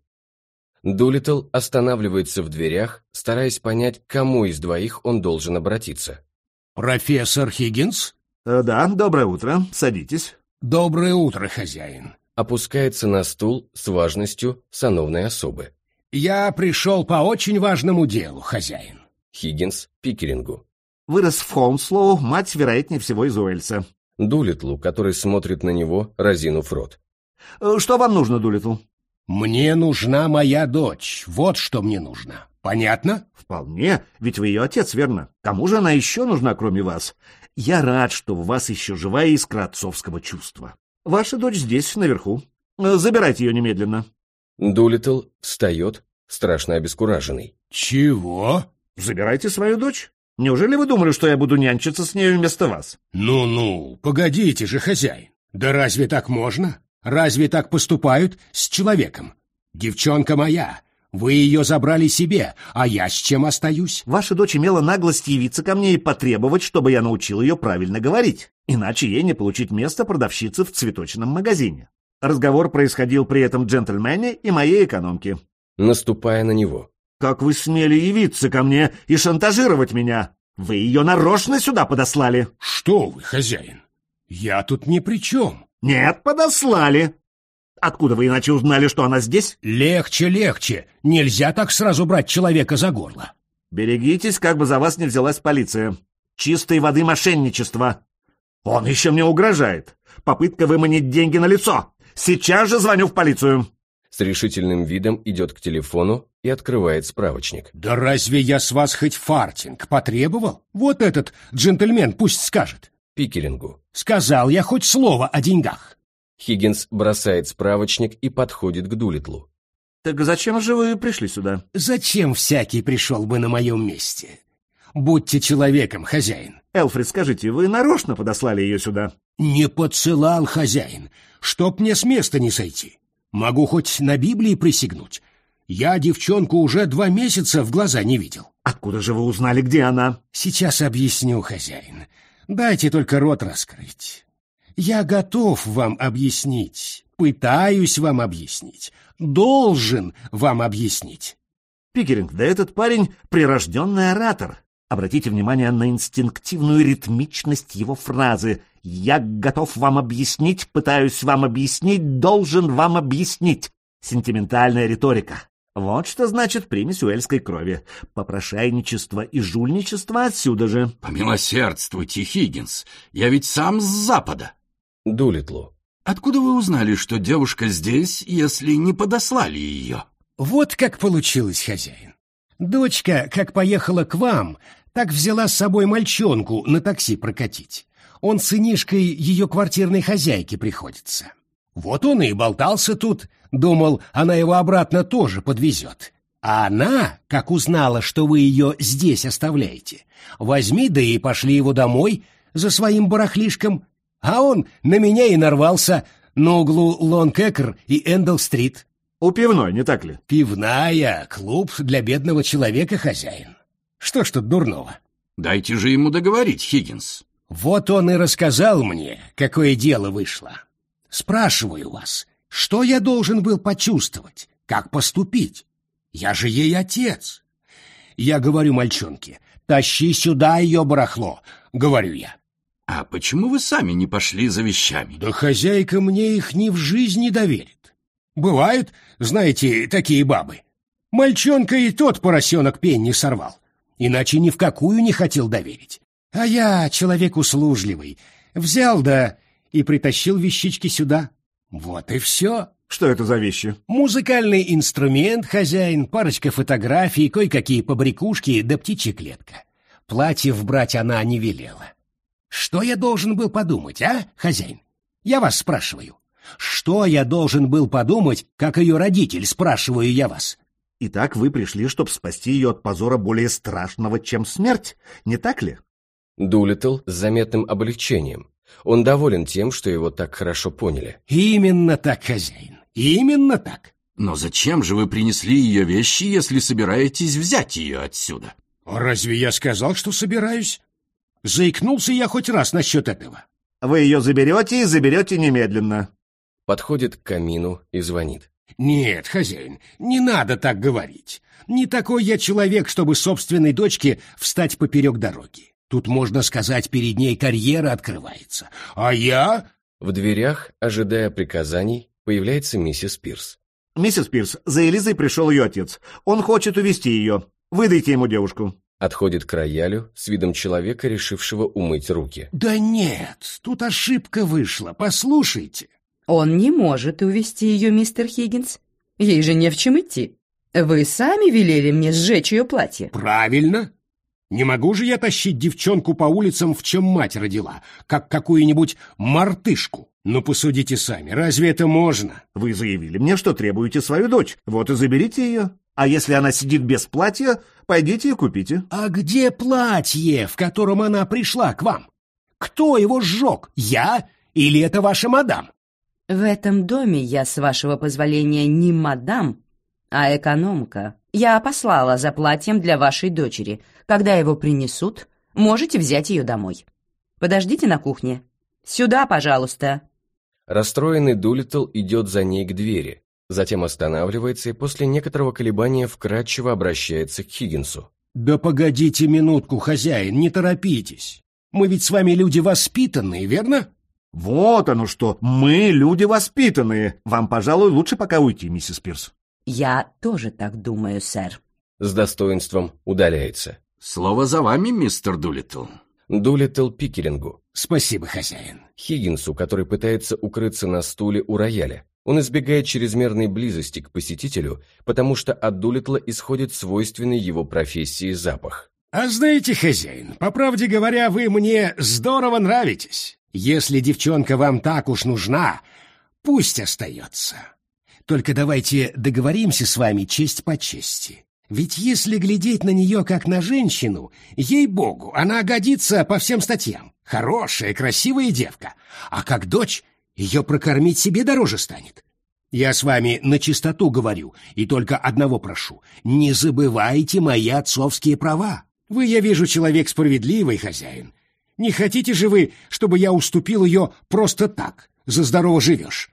Дулиттл останавливается в дверях, стараясь понять, к кому из двоих он должен обратиться. «Профессор Хиггинс?» Да, доброе утро. Садитесь. «Доброе утро, хозяин. Опускается на стул с важностью сановной особы. Я пришел по очень важному делу, хозяин». Хиггинс Пикерингу. Вырос в Хоунслоу, мать, вероятнее всего, из Уэльса. Дулиттлу, который смотрит на него, разинув рот. Что вам нужно, Дулиттл? «Мне нужна моя дочь. Вот что мне нужно. Понятно?» Вполне, ведь вы ее отец, верно? Кому же она еще нужна, кроме вас? Я рад, что в вас еще живая искра отцовского чувства. Ваша дочь здесь, наверху. Забирайте ее немедленно. Дулиттл встает, страшно обескураженный. «Чего?» Забирайте свою дочь. Неужели вы думали, что я буду нянчиться с нею вместо вас? «Ну-ну, погодите же, хозяин. Да разве так можно? Разве так поступают с человеком? Девчонка моя, вы ее забрали себе, а я с чем остаюсь?» Ваша дочь имела наглость явиться ко мне и потребовать, чтобы я научил ее правильно говорить. Иначе ей не получить место продавщицы в цветочном магазине. Разговор происходил при этом джентльмене и моей экономке. Наступая на него. «Как вы смели явиться ко мне и шантажировать меня? Вы ее нарочно сюда подослали?» «Что вы, хозяин? Я тут ни при чем». «Нет, подослали. Откуда вы иначе узнали, что она здесь?» «Легче, легче. Нельзя так сразу брать человека за горло». «Берегитесь, как бы за вас не взялась полиция. Чистой воды мошенничество. Он еще мне угрожает. Попытка выманить деньги на лицо. Сейчас же звоню в полицию». С решительным видом идет к телефону и открывает справочник. «Да разве я с вас хоть фартинг потребовал? Вот этот джентльмен пусть скажет». Пикерингу. «Сказал я хоть слово о деньгах». Хиггинс бросает справочник и подходит к Дулиттлу. «Так зачем же вы пришли сюда?» «Зачем всякий пришел бы на моем месте? Будьте человеком, хозяин». «Элфрид, скажите, вы нарочно подослали ее сюда?» «Не подсылал, хозяин, чтоб мне с места не сойти. Могу хоть на Библии присягнуть. Я девчонку уже 2 месяца в глаза не видел». «Откуда же вы узнали, где она?» «Сейчас объясню, хозяин. Дайте только рот раскрыть. Я готов вам объяснить, пытаюсь вам объяснить, должен вам объяснить». «Пикеринг, да этот парень прирожденный оратор. Обратите внимание на инстинктивную ритмичность его фразы. «Я готов вам объяснить, пытаюсь вам объяснить, должен вам объяснить». Сентиментальная риторика. Вот что значит примесь уэльской крови. Попрошайничество и жульничество отсюда же. Помилосердствуйте, Хиггинс, я ведь сам с Запада. Дулиттлу. Откуда вы узнали, что девушка здесь, если не подослали ее? Вот как получилось, хозяин. Дочка, как поехала к вам, так взяла с собой мальчонку на такси прокатить. Он сынишкой ее квартирной хозяйки приходится. Вот он и болтался тут, думал, она его обратно тоже подвезет. А она, как узнала, что вы ее здесь оставляете, возьми да и пошли его домой за своим барахлишком, а он на меня и нарвался на углу Лонг-Экер и Эндл-стрит. У пивной, не так ли? Пивная, клуб для бедного человека, хозяин. Что ж тут дурного? Дайте же ему договорить, Хиггинс. Вот он и рассказал мне, какое дело вышло. Спрашиваю вас, что я должен был почувствовать, как поступить? Я же ей отец. Я говорю мальчонке, тащи сюда ее барахло, говорю я. А почему вы сами не пошли за вещами? Да хозяйка мне их ни в жизнь не доверит. Бывают, знаете, такие бабы. Мальчонка и тот поросенок пень не сорвал, иначе ни в какую не хотел доверить. А я человек услужливый, взял да и притащил вещички сюда. Вот и все. Что это за вещи? Музыкальный инструмент, хозяин, парочка фотографий, кое-какие побрякушки да птичья клетка. Платьев брать она не велела. Что я должен был подумать, а, хозяин? Я вас спрашиваю. Что я должен был подумать, как ее родитель, спрашиваю я вас? Итак, вы пришли, чтобы спасти ее от позора более страшного, чем смерть, не так ли? Дулиттл с заметным облегчением. Он доволен тем, что его так хорошо поняли. Именно так, хозяин, именно так. Но зачем же вы принесли ее вещи, если собираетесь взять ее отсюда? Разве я сказал, что собираюсь? Заикнулся я хоть раз насчет этого. Вы ее заберете и заберете немедленно. Подходит к камину и звонит. Нет, хозяин, не надо так говорить. Не такой я человек, чтобы собственной дочке встать поперек дороги. Тут, можно сказать, перед ней карьера открывается. А я... В дверях, ожидая приказаний, появляется миссис Пирс. Миссис Пирс, за Элизой пришел ее отец. Он хочет увезти ее. Выдайте ему девушку. Отходит к роялю с видом человека, решившего умыть руки. Да нет, тут ошибка вышла, послушайте. Он не может увезти ее, мистер Хиггинс. Ей же не в чем идти. Вы сами велели мне сжечь ее платье. Правильно. Не могу же я тащить девчонку по улицам, в чем мать родила, как какую-нибудь мартышку. Ну, посудите сами, разве это можно? Вы заявили мне, что требуете свою дочь. Вот и заберите ее. А если она сидит без платья, пойдите и купите. А где платье, в котором она пришла к вам? Кто его сжег? Я или это ваша мадам? В этом доме я, с вашего позволения, не мадам, а экономка. Я послала за платьем для вашей дочери. Когда его принесут, можете взять ее домой. Подождите на кухне. Сюда, пожалуйста. Расстроенный Дулиттл идет за ней к двери, затем останавливается и после некоторого колебания вкратчиво обращается к Хиггинсу. Да погодите минутку, хозяин, не торопитесь. Мы ведь с вами люди воспитанные, верно? Вот оно что, мы люди воспитанные. Вам, пожалуй, лучше пока уйти, миссис Пирс. Я тоже так думаю, сэр. С достоинством удаляется. Слово за вами, мистер Дулиттл. Дулиттл Пикерингу. Спасибо, хозяин. Хиггинсу, который пытается укрыться на стуле у рояля. Он избегает чрезмерной близости к посетителю, потому что от Дулиттла исходит свойственный его профессии запах. А знаете, хозяин, по правде говоря, вы мне здорово нравитесь. Если девчонка вам так уж нужна, пусть остается. Только давайте договоримся с вами честь по чести. Ведь если глядеть на нее как на женщину, ей-богу, она годится по всем статьям. Хорошая, красивая девка. А как дочь, ее прокормить себе дороже станет. Я с вами на чистоту говорю, и только одного прошу. Не забывайте мои отцовские права. Вы, я вижу, человек справедливый, хозяин. Не хотите же вы, чтобы я уступил ее просто так, за здорово живешь?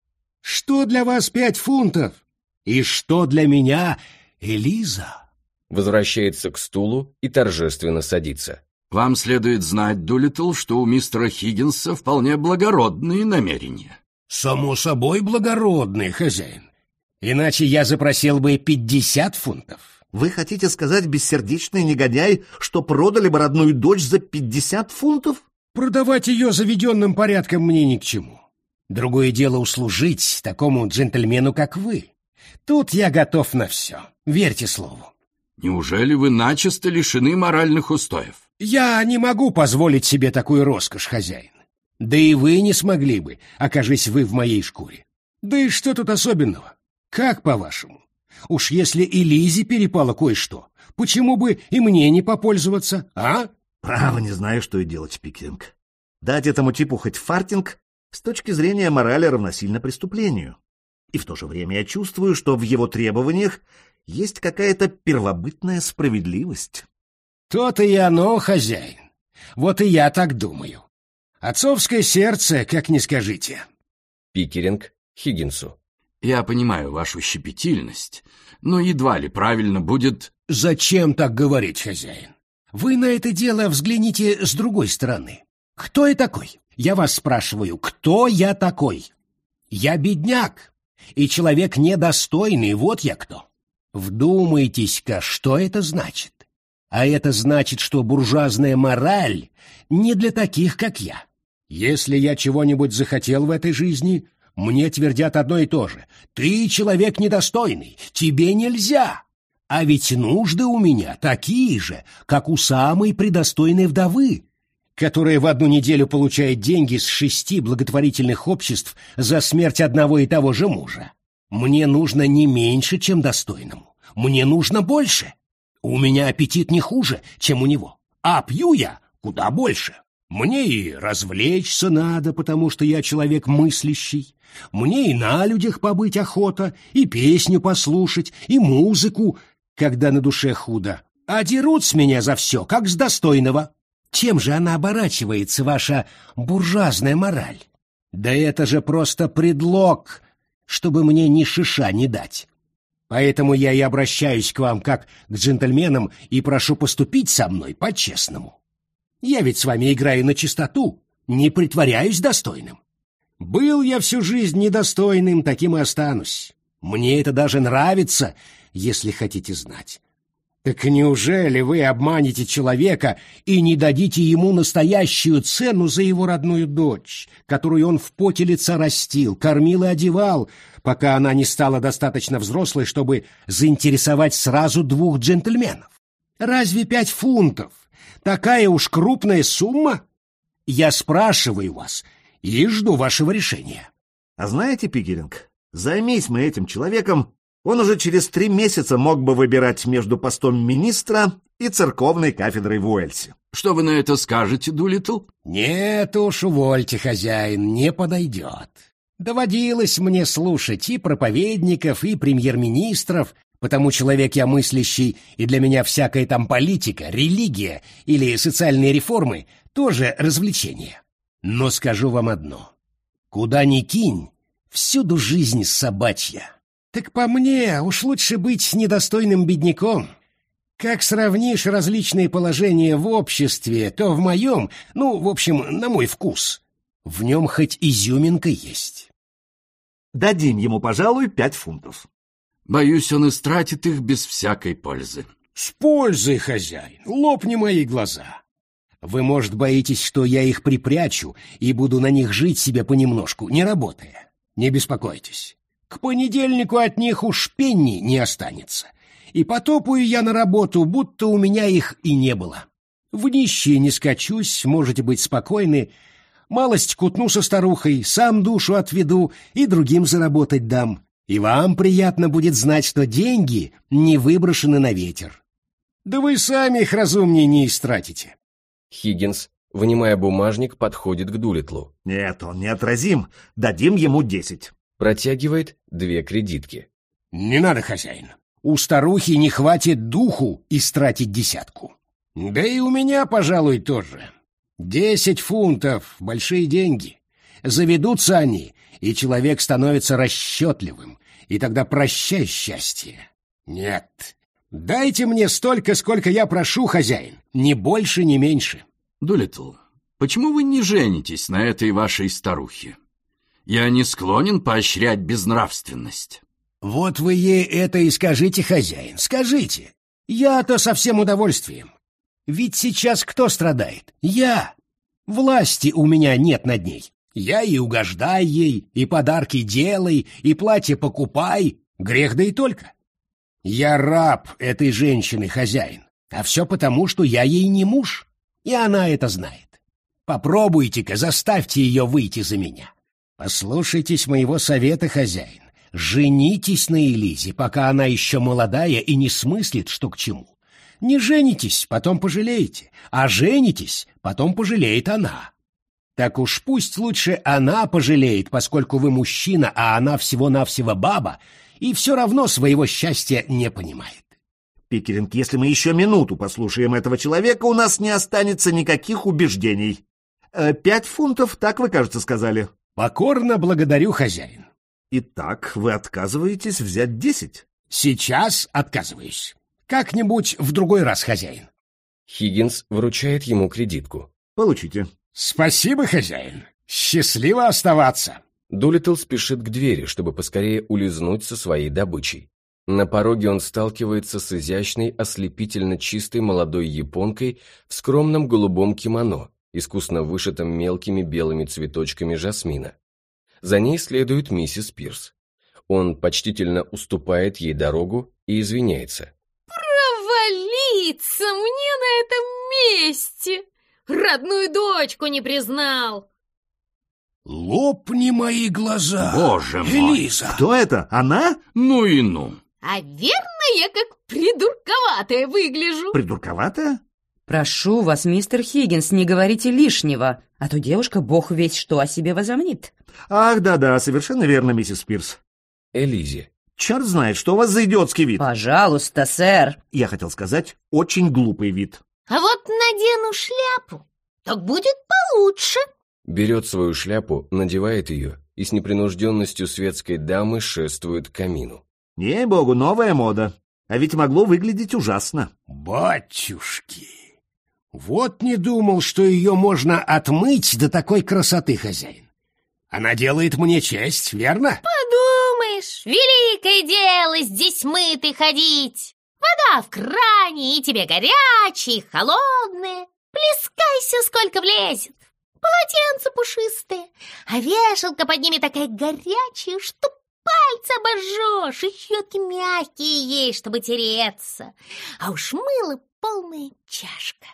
Что для вас 5 фунтов? И что для меня Элиза? Возвращается к стулу и торжественно садится. Вам следует знать, Дулиттл, что у мистера Хиггинса вполне благородные намерения. Само собой благородный, хозяин. Иначе я запросил бы 50 фунтов. Вы хотите сказать, бессердечный негодяй, что продали бы родную дочь за 50 фунтов? Продавать ее заведенным порядком мне ни к чему. Другое дело услужить такому джентльмену, как вы. Тут я готов на все, верьте слову. Неужели вы начисто лишены моральных устоев? Я не могу позволить себе такую роскошь, хозяин. Да и вы не смогли бы, окажись вы в моей шкуре. Да и что тут особенного? Как по-вашему? Уж если и Лизе перепало кое-что, почему бы и мне не попользоваться, а? Право, не знаю, что и делать, Пикеринг. Дать этому типу хоть фартинг с точки зрения морали равносильно преступлению. И в то же время я чувствую, что в его требованиях есть какая-то первобытная справедливость. То-то и оно, хозяин. Вот и я так думаю. Отцовское сердце, как ни скажите. Пикеринг Хиггинсу. Я понимаю вашу щепетильность, но едва ли правильно будет... Зачем так говорить, хозяин? Вы на это дело взгляните с другой стороны. Кто я такой? Я вас спрашиваю, кто я такой? Я бедняк и человек недостойный, вот я кто. Вдумайтесь-ка, что это значит? А это значит, что буржуазная мораль не для таких, как я. Если я чего-нибудь захотел в этой жизни, мне твердят одно и то же. Ты человек недостойный, тебе нельзя. А ведь нужды у меня такие же, как у самой предостойной вдовы, которая в одну неделю получает деньги с 6 благотворительных обществ за смерть одного и того же мужа. Мне нужно не меньше, чем достойному. Мне нужно больше. У меня аппетит не хуже, чем у него. А пью я куда больше. Мне и развлечься надо, потому что я человек мыслящий. Мне и на людях побыть охота, и песню послушать, и музыку, когда на душе худо. А дерут с меня за все, как с достойного. Чем же она оборачивается, ваша буржуазная мораль? Да это же просто предлог, чтобы мне ни шиша не дать. Поэтому я и обращаюсь к вам как к джентльменам и прошу поступить со мной по-честному. Я ведь с вами играю на чистоту, не притворяюсь достойным. Был я всю жизнь недостойным, таким и останусь. Мне это даже нравится, если хотите знать. Так неужели вы обманете человека и не дадите ему настоящую цену за его родную дочь, которую он в поте лица растил, кормил и одевал, пока она не стала достаточно взрослой, чтобы заинтересовать сразу 2 джентльменов? Разве 5 фунтов? Такая уж крупная сумма? Я спрашиваю вас и жду вашего решения. А знаете, Пикеринг, займись мы этим человеком, он уже через 3 месяца мог бы выбирать между постом министра и церковной кафедрой в Уэльсе. Что вы на это скажете, Дулиттл? Нет уж, увольте, хозяин, не подойдет. Доводилось мне слушать и проповедников, и премьер-министров, потому человек я мыслящий, и для меня всякая там политика, религия или социальные реформы тоже развлечение. Но скажу вам одно. Куда ни кинь, всюду жизнь собачья. Так по мне, уж лучше быть недостойным бедняком. Как сравнишь различные положения в обществе, то в моем, в общем, на мой вкус, в нем хоть изюминка есть. Дадим ему, пожалуй, 5 фунтов. Боюсь, он истратит их без всякой пользы. С пользой, хозяин, лопни мои глаза. Вы, может, боитесь, что я их припрячу и буду на них жить себе понемножку, не работая. Не беспокойтесь. К понедельнику от них уж пенни не останется. И потопаю я на работу, будто у меня их и не было. В нищие не скачусь, можете быть спокойны. Малость кутну со старухой, сам душу отведу и другим заработать дам. И вам приятно будет знать, что деньги не выброшены на ветер. Да вы сами их разумнее не истратите. Хиггинс, вынимая бумажник, подходит к Дулиттлу. Нет, он неотразим. Дадим ему 10. Протягивает 2 кредитки. Не надо, хозяин. У старухи не хватит духу истратить 10. Да и у меня, пожалуй, тоже. 10 фунтов — большие деньги. Заведутся они, и человек становится расчетливым, и тогда прощай счастье. Нет, дайте мне столько, сколько я прошу, хозяин, ни больше, ни меньше. Дулиттл, почему вы не женитесь на этой вашей старухе? Я не склонен поощрять безнравственность. Вот вы ей это и скажите, хозяин, скажите. Я-то со всем удовольствием. Ведь сейчас кто страдает? Я. Власти у меня нет над ней. Я и угождай ей, и подарки делай, и платье покупай. Грех да и только. Я раб этой женщины, хозяин. А все потому, что я ей не муж. И она это знает. Попробуйте-ка, заставьте ее выйти за меня. Послушайтесь моего совета, хозяин. Женитесь на Элизе, пока она еще молодая и не смыслит, что к чему. Не женитесь, потом пожалеете, а женитесь, потом пожалеет она. Так уж пусть лучше она пожалеет, поскольку вы мужчина, а она всего-навсего баба, и все равно своего счастья не понимает. Пикеринг, если мы еще минуту послушаем этого человека, у нас не останется никаких убеждений. 5 фунтов, так вы, кажется, сказали. Покорно благодарю, хозяин. Итак, вы отказываетесь взять 10? Сейчас отказываюсь. Как-нибудь в другой раз, хозяин. Хиггинс вручает ему кредитку. Получите. Спасибо, хозяин. Счастливо оставаться. Дулиттл спешит к двери, чтобы поскорее улизнуть со своей добычей. На пороге он сталкивается с изящной, ослепительно чистой молодой японкой в скромном голубом кимоно искусно вышитом мелкими белыми цветочками жасмина. За ней следует миссис Пирс. Он почтительно уступает ей дорогу и извиняется. Провалиться мне на этом месте! Родную дочку не признал! Лопни мои глаза, Боже мой! Элиза! Кто это? Она? Ну и ну! А верно я как придурковатая выгляжу? Придурковатая? Прошу вас, мистер Хиггинс, не говорите лишнего, а то девушка бог весть что о себе возомнит. Ах, да-да, совершенно верно, миссис Пирс. Элизе. Черт знает, что у вас за идиотский вид. Пожалуйста, сэр. Я хотел сказать, очень глупый вид. А вот надену шляпу, так будет получше. Берет свою шляпу, надевает ее и с непринужденностью светской дамы шествует к камину. Ей-богу, новая мода. А ведь могло выглядеть ужасно. Батюшки! Вот не думал, что ее можно отмыть до такой красоты, хозяин. Она делает мне честь, верно? Подумаешь, великое дело здесь мытый ходить. Вода в кране, и тебе горячая, и холодная. Плескайся, сколько влезет. Полотенце пушистое, а вешалка под ними такая горячая, что пальцы обожжешь, и щетки мягкие есть, чтобы тереться. А уж мыло полная чашка.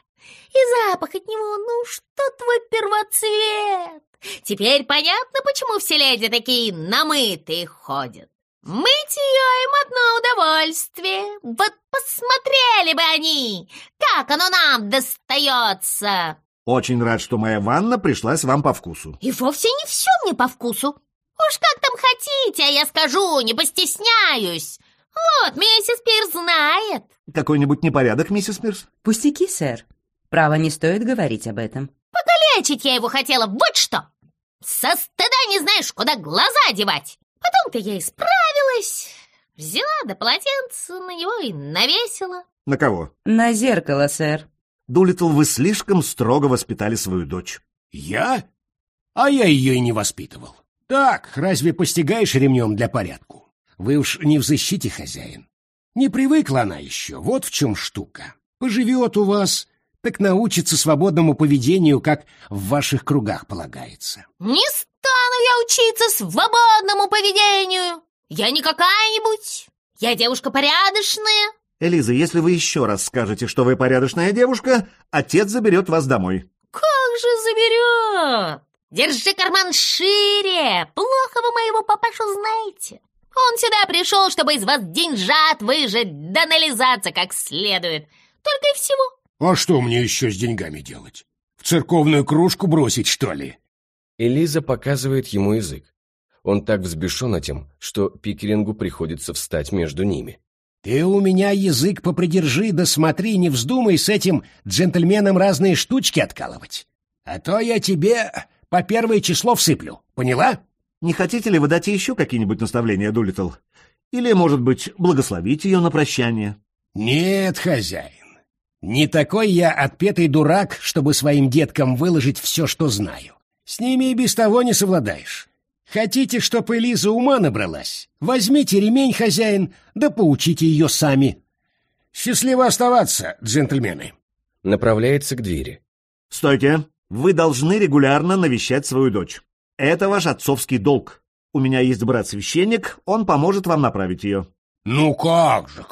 И запах от него, ну что твой первоцвет. Теперь понятно, почему все леди такие намытые ходят. Мытье им одно удовольствие. Вот посмотрели бы они, как оно нам достается. Очень рад, что моя ванна пришлась вам по вкусу. И вовсе не все мне по вкусу. Уж как там хотите, а я скажу, не постесняюсь. Вот, миссис Пирс знает. Какой-нибудь непорядок, миссис Пирс? Пустяки, сэр. Право, не стоит говорить об этом. Покалечить я его хотела, вот что. Со стыда не знаешь, куда глаза девать. Потом-то я исправилась. Взяла до полотенца на него и навесила. На кого? На зеркало, сэр. Дулиттл, вы слишком строго воспитали свою дочь. Я? А я ее и не воспитывал. Так, разве постигаешь ремнем для порядку? Вы уж не в защите, хозяин. Не привыкла она еще, вот в чем штука. Поживет у вас, так научится свободному поведению, как в ваших кругах полагается. Не стану я учиться свободному поведению. Я не какая-нибудь. Я девушка порядочная. Элиза, если вы еще раз скажете, что вы порядочная девушка, отец заберет вас домой. Как же заберет? Держи карман шире. Плохо вы моего папашу знаете. Он сюда пришел, чтобы из вас деньжат выжать, да нализаться как следует. Только и всего. А что мне еще с деньгами делать? В церковную кружку бросить, что ли? Элиза показывает ему язык. Он так взбешен этим, что Пикерингу приходится встать между ними. Ты у меня язык попридержи, да смотри, не вздумай с этим джентльменом разные штучки откалывать. А то я тебе по первое число всыплю, поняла? Не хотите ли вы дать ей еще какие-нибудь наставления, Дулиттл? Или, может быть, благословить ее на прощание? Нет, хозяин, не такой я отпетый дурак, чтобы своим деткам выложить все, что знаю. С ними и без того не совладаешь. Хотите, чтоб Элиза ума набралась? Возьмите ремень, хозяин, да поучите ее сами. Счастливо оставаться, джентльмены. Направляется к двери. Стойте, вы должны регулярно навещать свою дочь. Это ваш отцовский долг. У меня есть брат-священник, он поможет вам направить ее. Ну как же.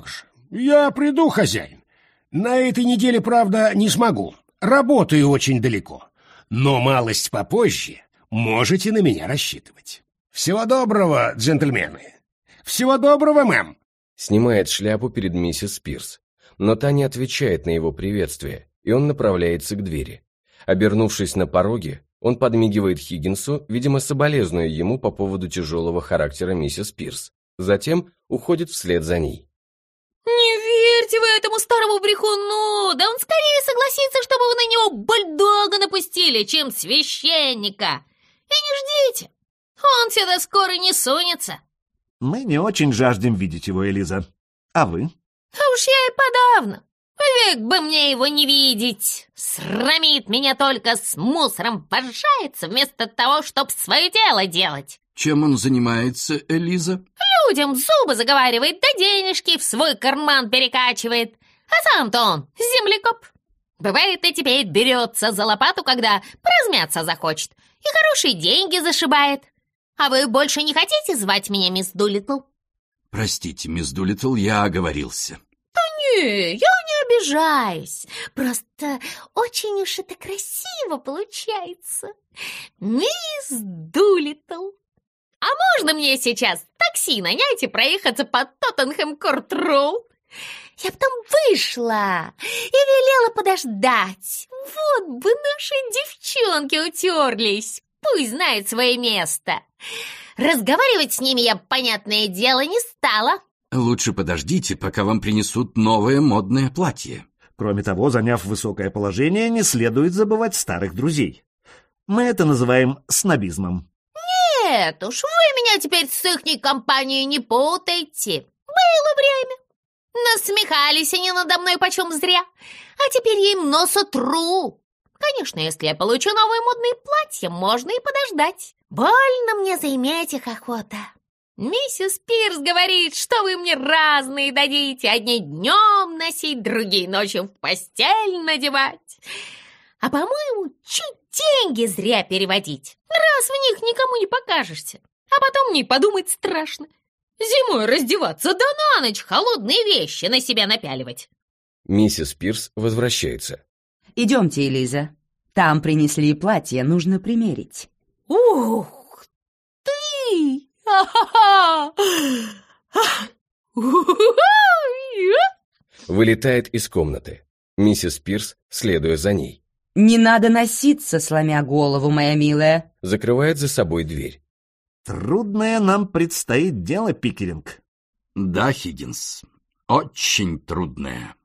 Я приду, хозяин. На этой неделе, правда, не смогу. Работаю очень далеко. Но малость попозже можете на меня рассчитывать. Всего доброго, джентльмены. Всего доброго, мэм. Снимает шляпу перед миссис Пирс, но та не отвечает на его приветствие, и он направляется к двери. Обернувшись на пороге, он подмигивает Хиггинсу, видимо, соболезнуя ему по поводу тяжелого характера миссис Пирс. Затем уходит вслед за ней. Не верьте вы этому старому брехуну. Да он скорее согласится, чтобы вы на него бульдога напустили, чем священника. И не ждите. Он сюда скоро не сунется. Мы не очень жаждем видеть его, Элиза. А вы? А уж я и подавно. Век бы мне его не видеть. Срамит меня только, с мусором вожается, вместо того, чтоб свое дело делать. Чем он занимается, Элиза? Людям зубы заговаривает, да денежки в свой карман перекачивает. А сам-то он землекоп. Бывает, и теперь берется за лопату, когда поразмяться захочет, и хорошие деньги зашибает. А вы больше не хотите звать меня мисс Дулиттл? Простите, мисс Дулиттл, я оговорился. Не, я не обижаюсь. Просто очень уж это красиво получается. Мисс Дулиттл. А можно мне сейчас такси нанять и проехаться по Тоттенхэм-Корт-Роуд? Я потом вышла и велела подождать. Вот бы наши девчонки утерлись. Пусть знают свое место. Разговаривать с ними я, понятное дело, не стала. Лучше подождите, пока вам принесут новое модное платье. Кроме того, заняв высокое положение, не следует забывать старых друзей. Мы это называем снобизмом. Нет уж, вы меня теперь с ихней компанией не путайте. Было время. Насмехались они надо мной почем зря, а теперь я им нос утру. Конечно, если я получу новые модные платья, можно и подождать. Больно мне заиметь их охота. Миссис Пирс говорит, что вы мне разные дадите, одни днем носить, другие ночью в постель надевать. А, по-моему, чуть деньги зря переводить, раз в них никому не покажешься. А потом мне подумать страшно. Зимой раздеваться, да на ночь холодные вещи на себя напяливать. Миссис Пирс возвращается. Идемте, Элиза. Там принесли платье, нужно примерить. Ух ты! Ха-ха-ха! Вылетает из комнаты. Миссис Пирс, следуя за ней. Не надо носиться, сломя голову, моя милая. Закрывает за собой дверь. Трудное нам предстоит дело, Пикеринг. Да, Хиггинс, очень трудное.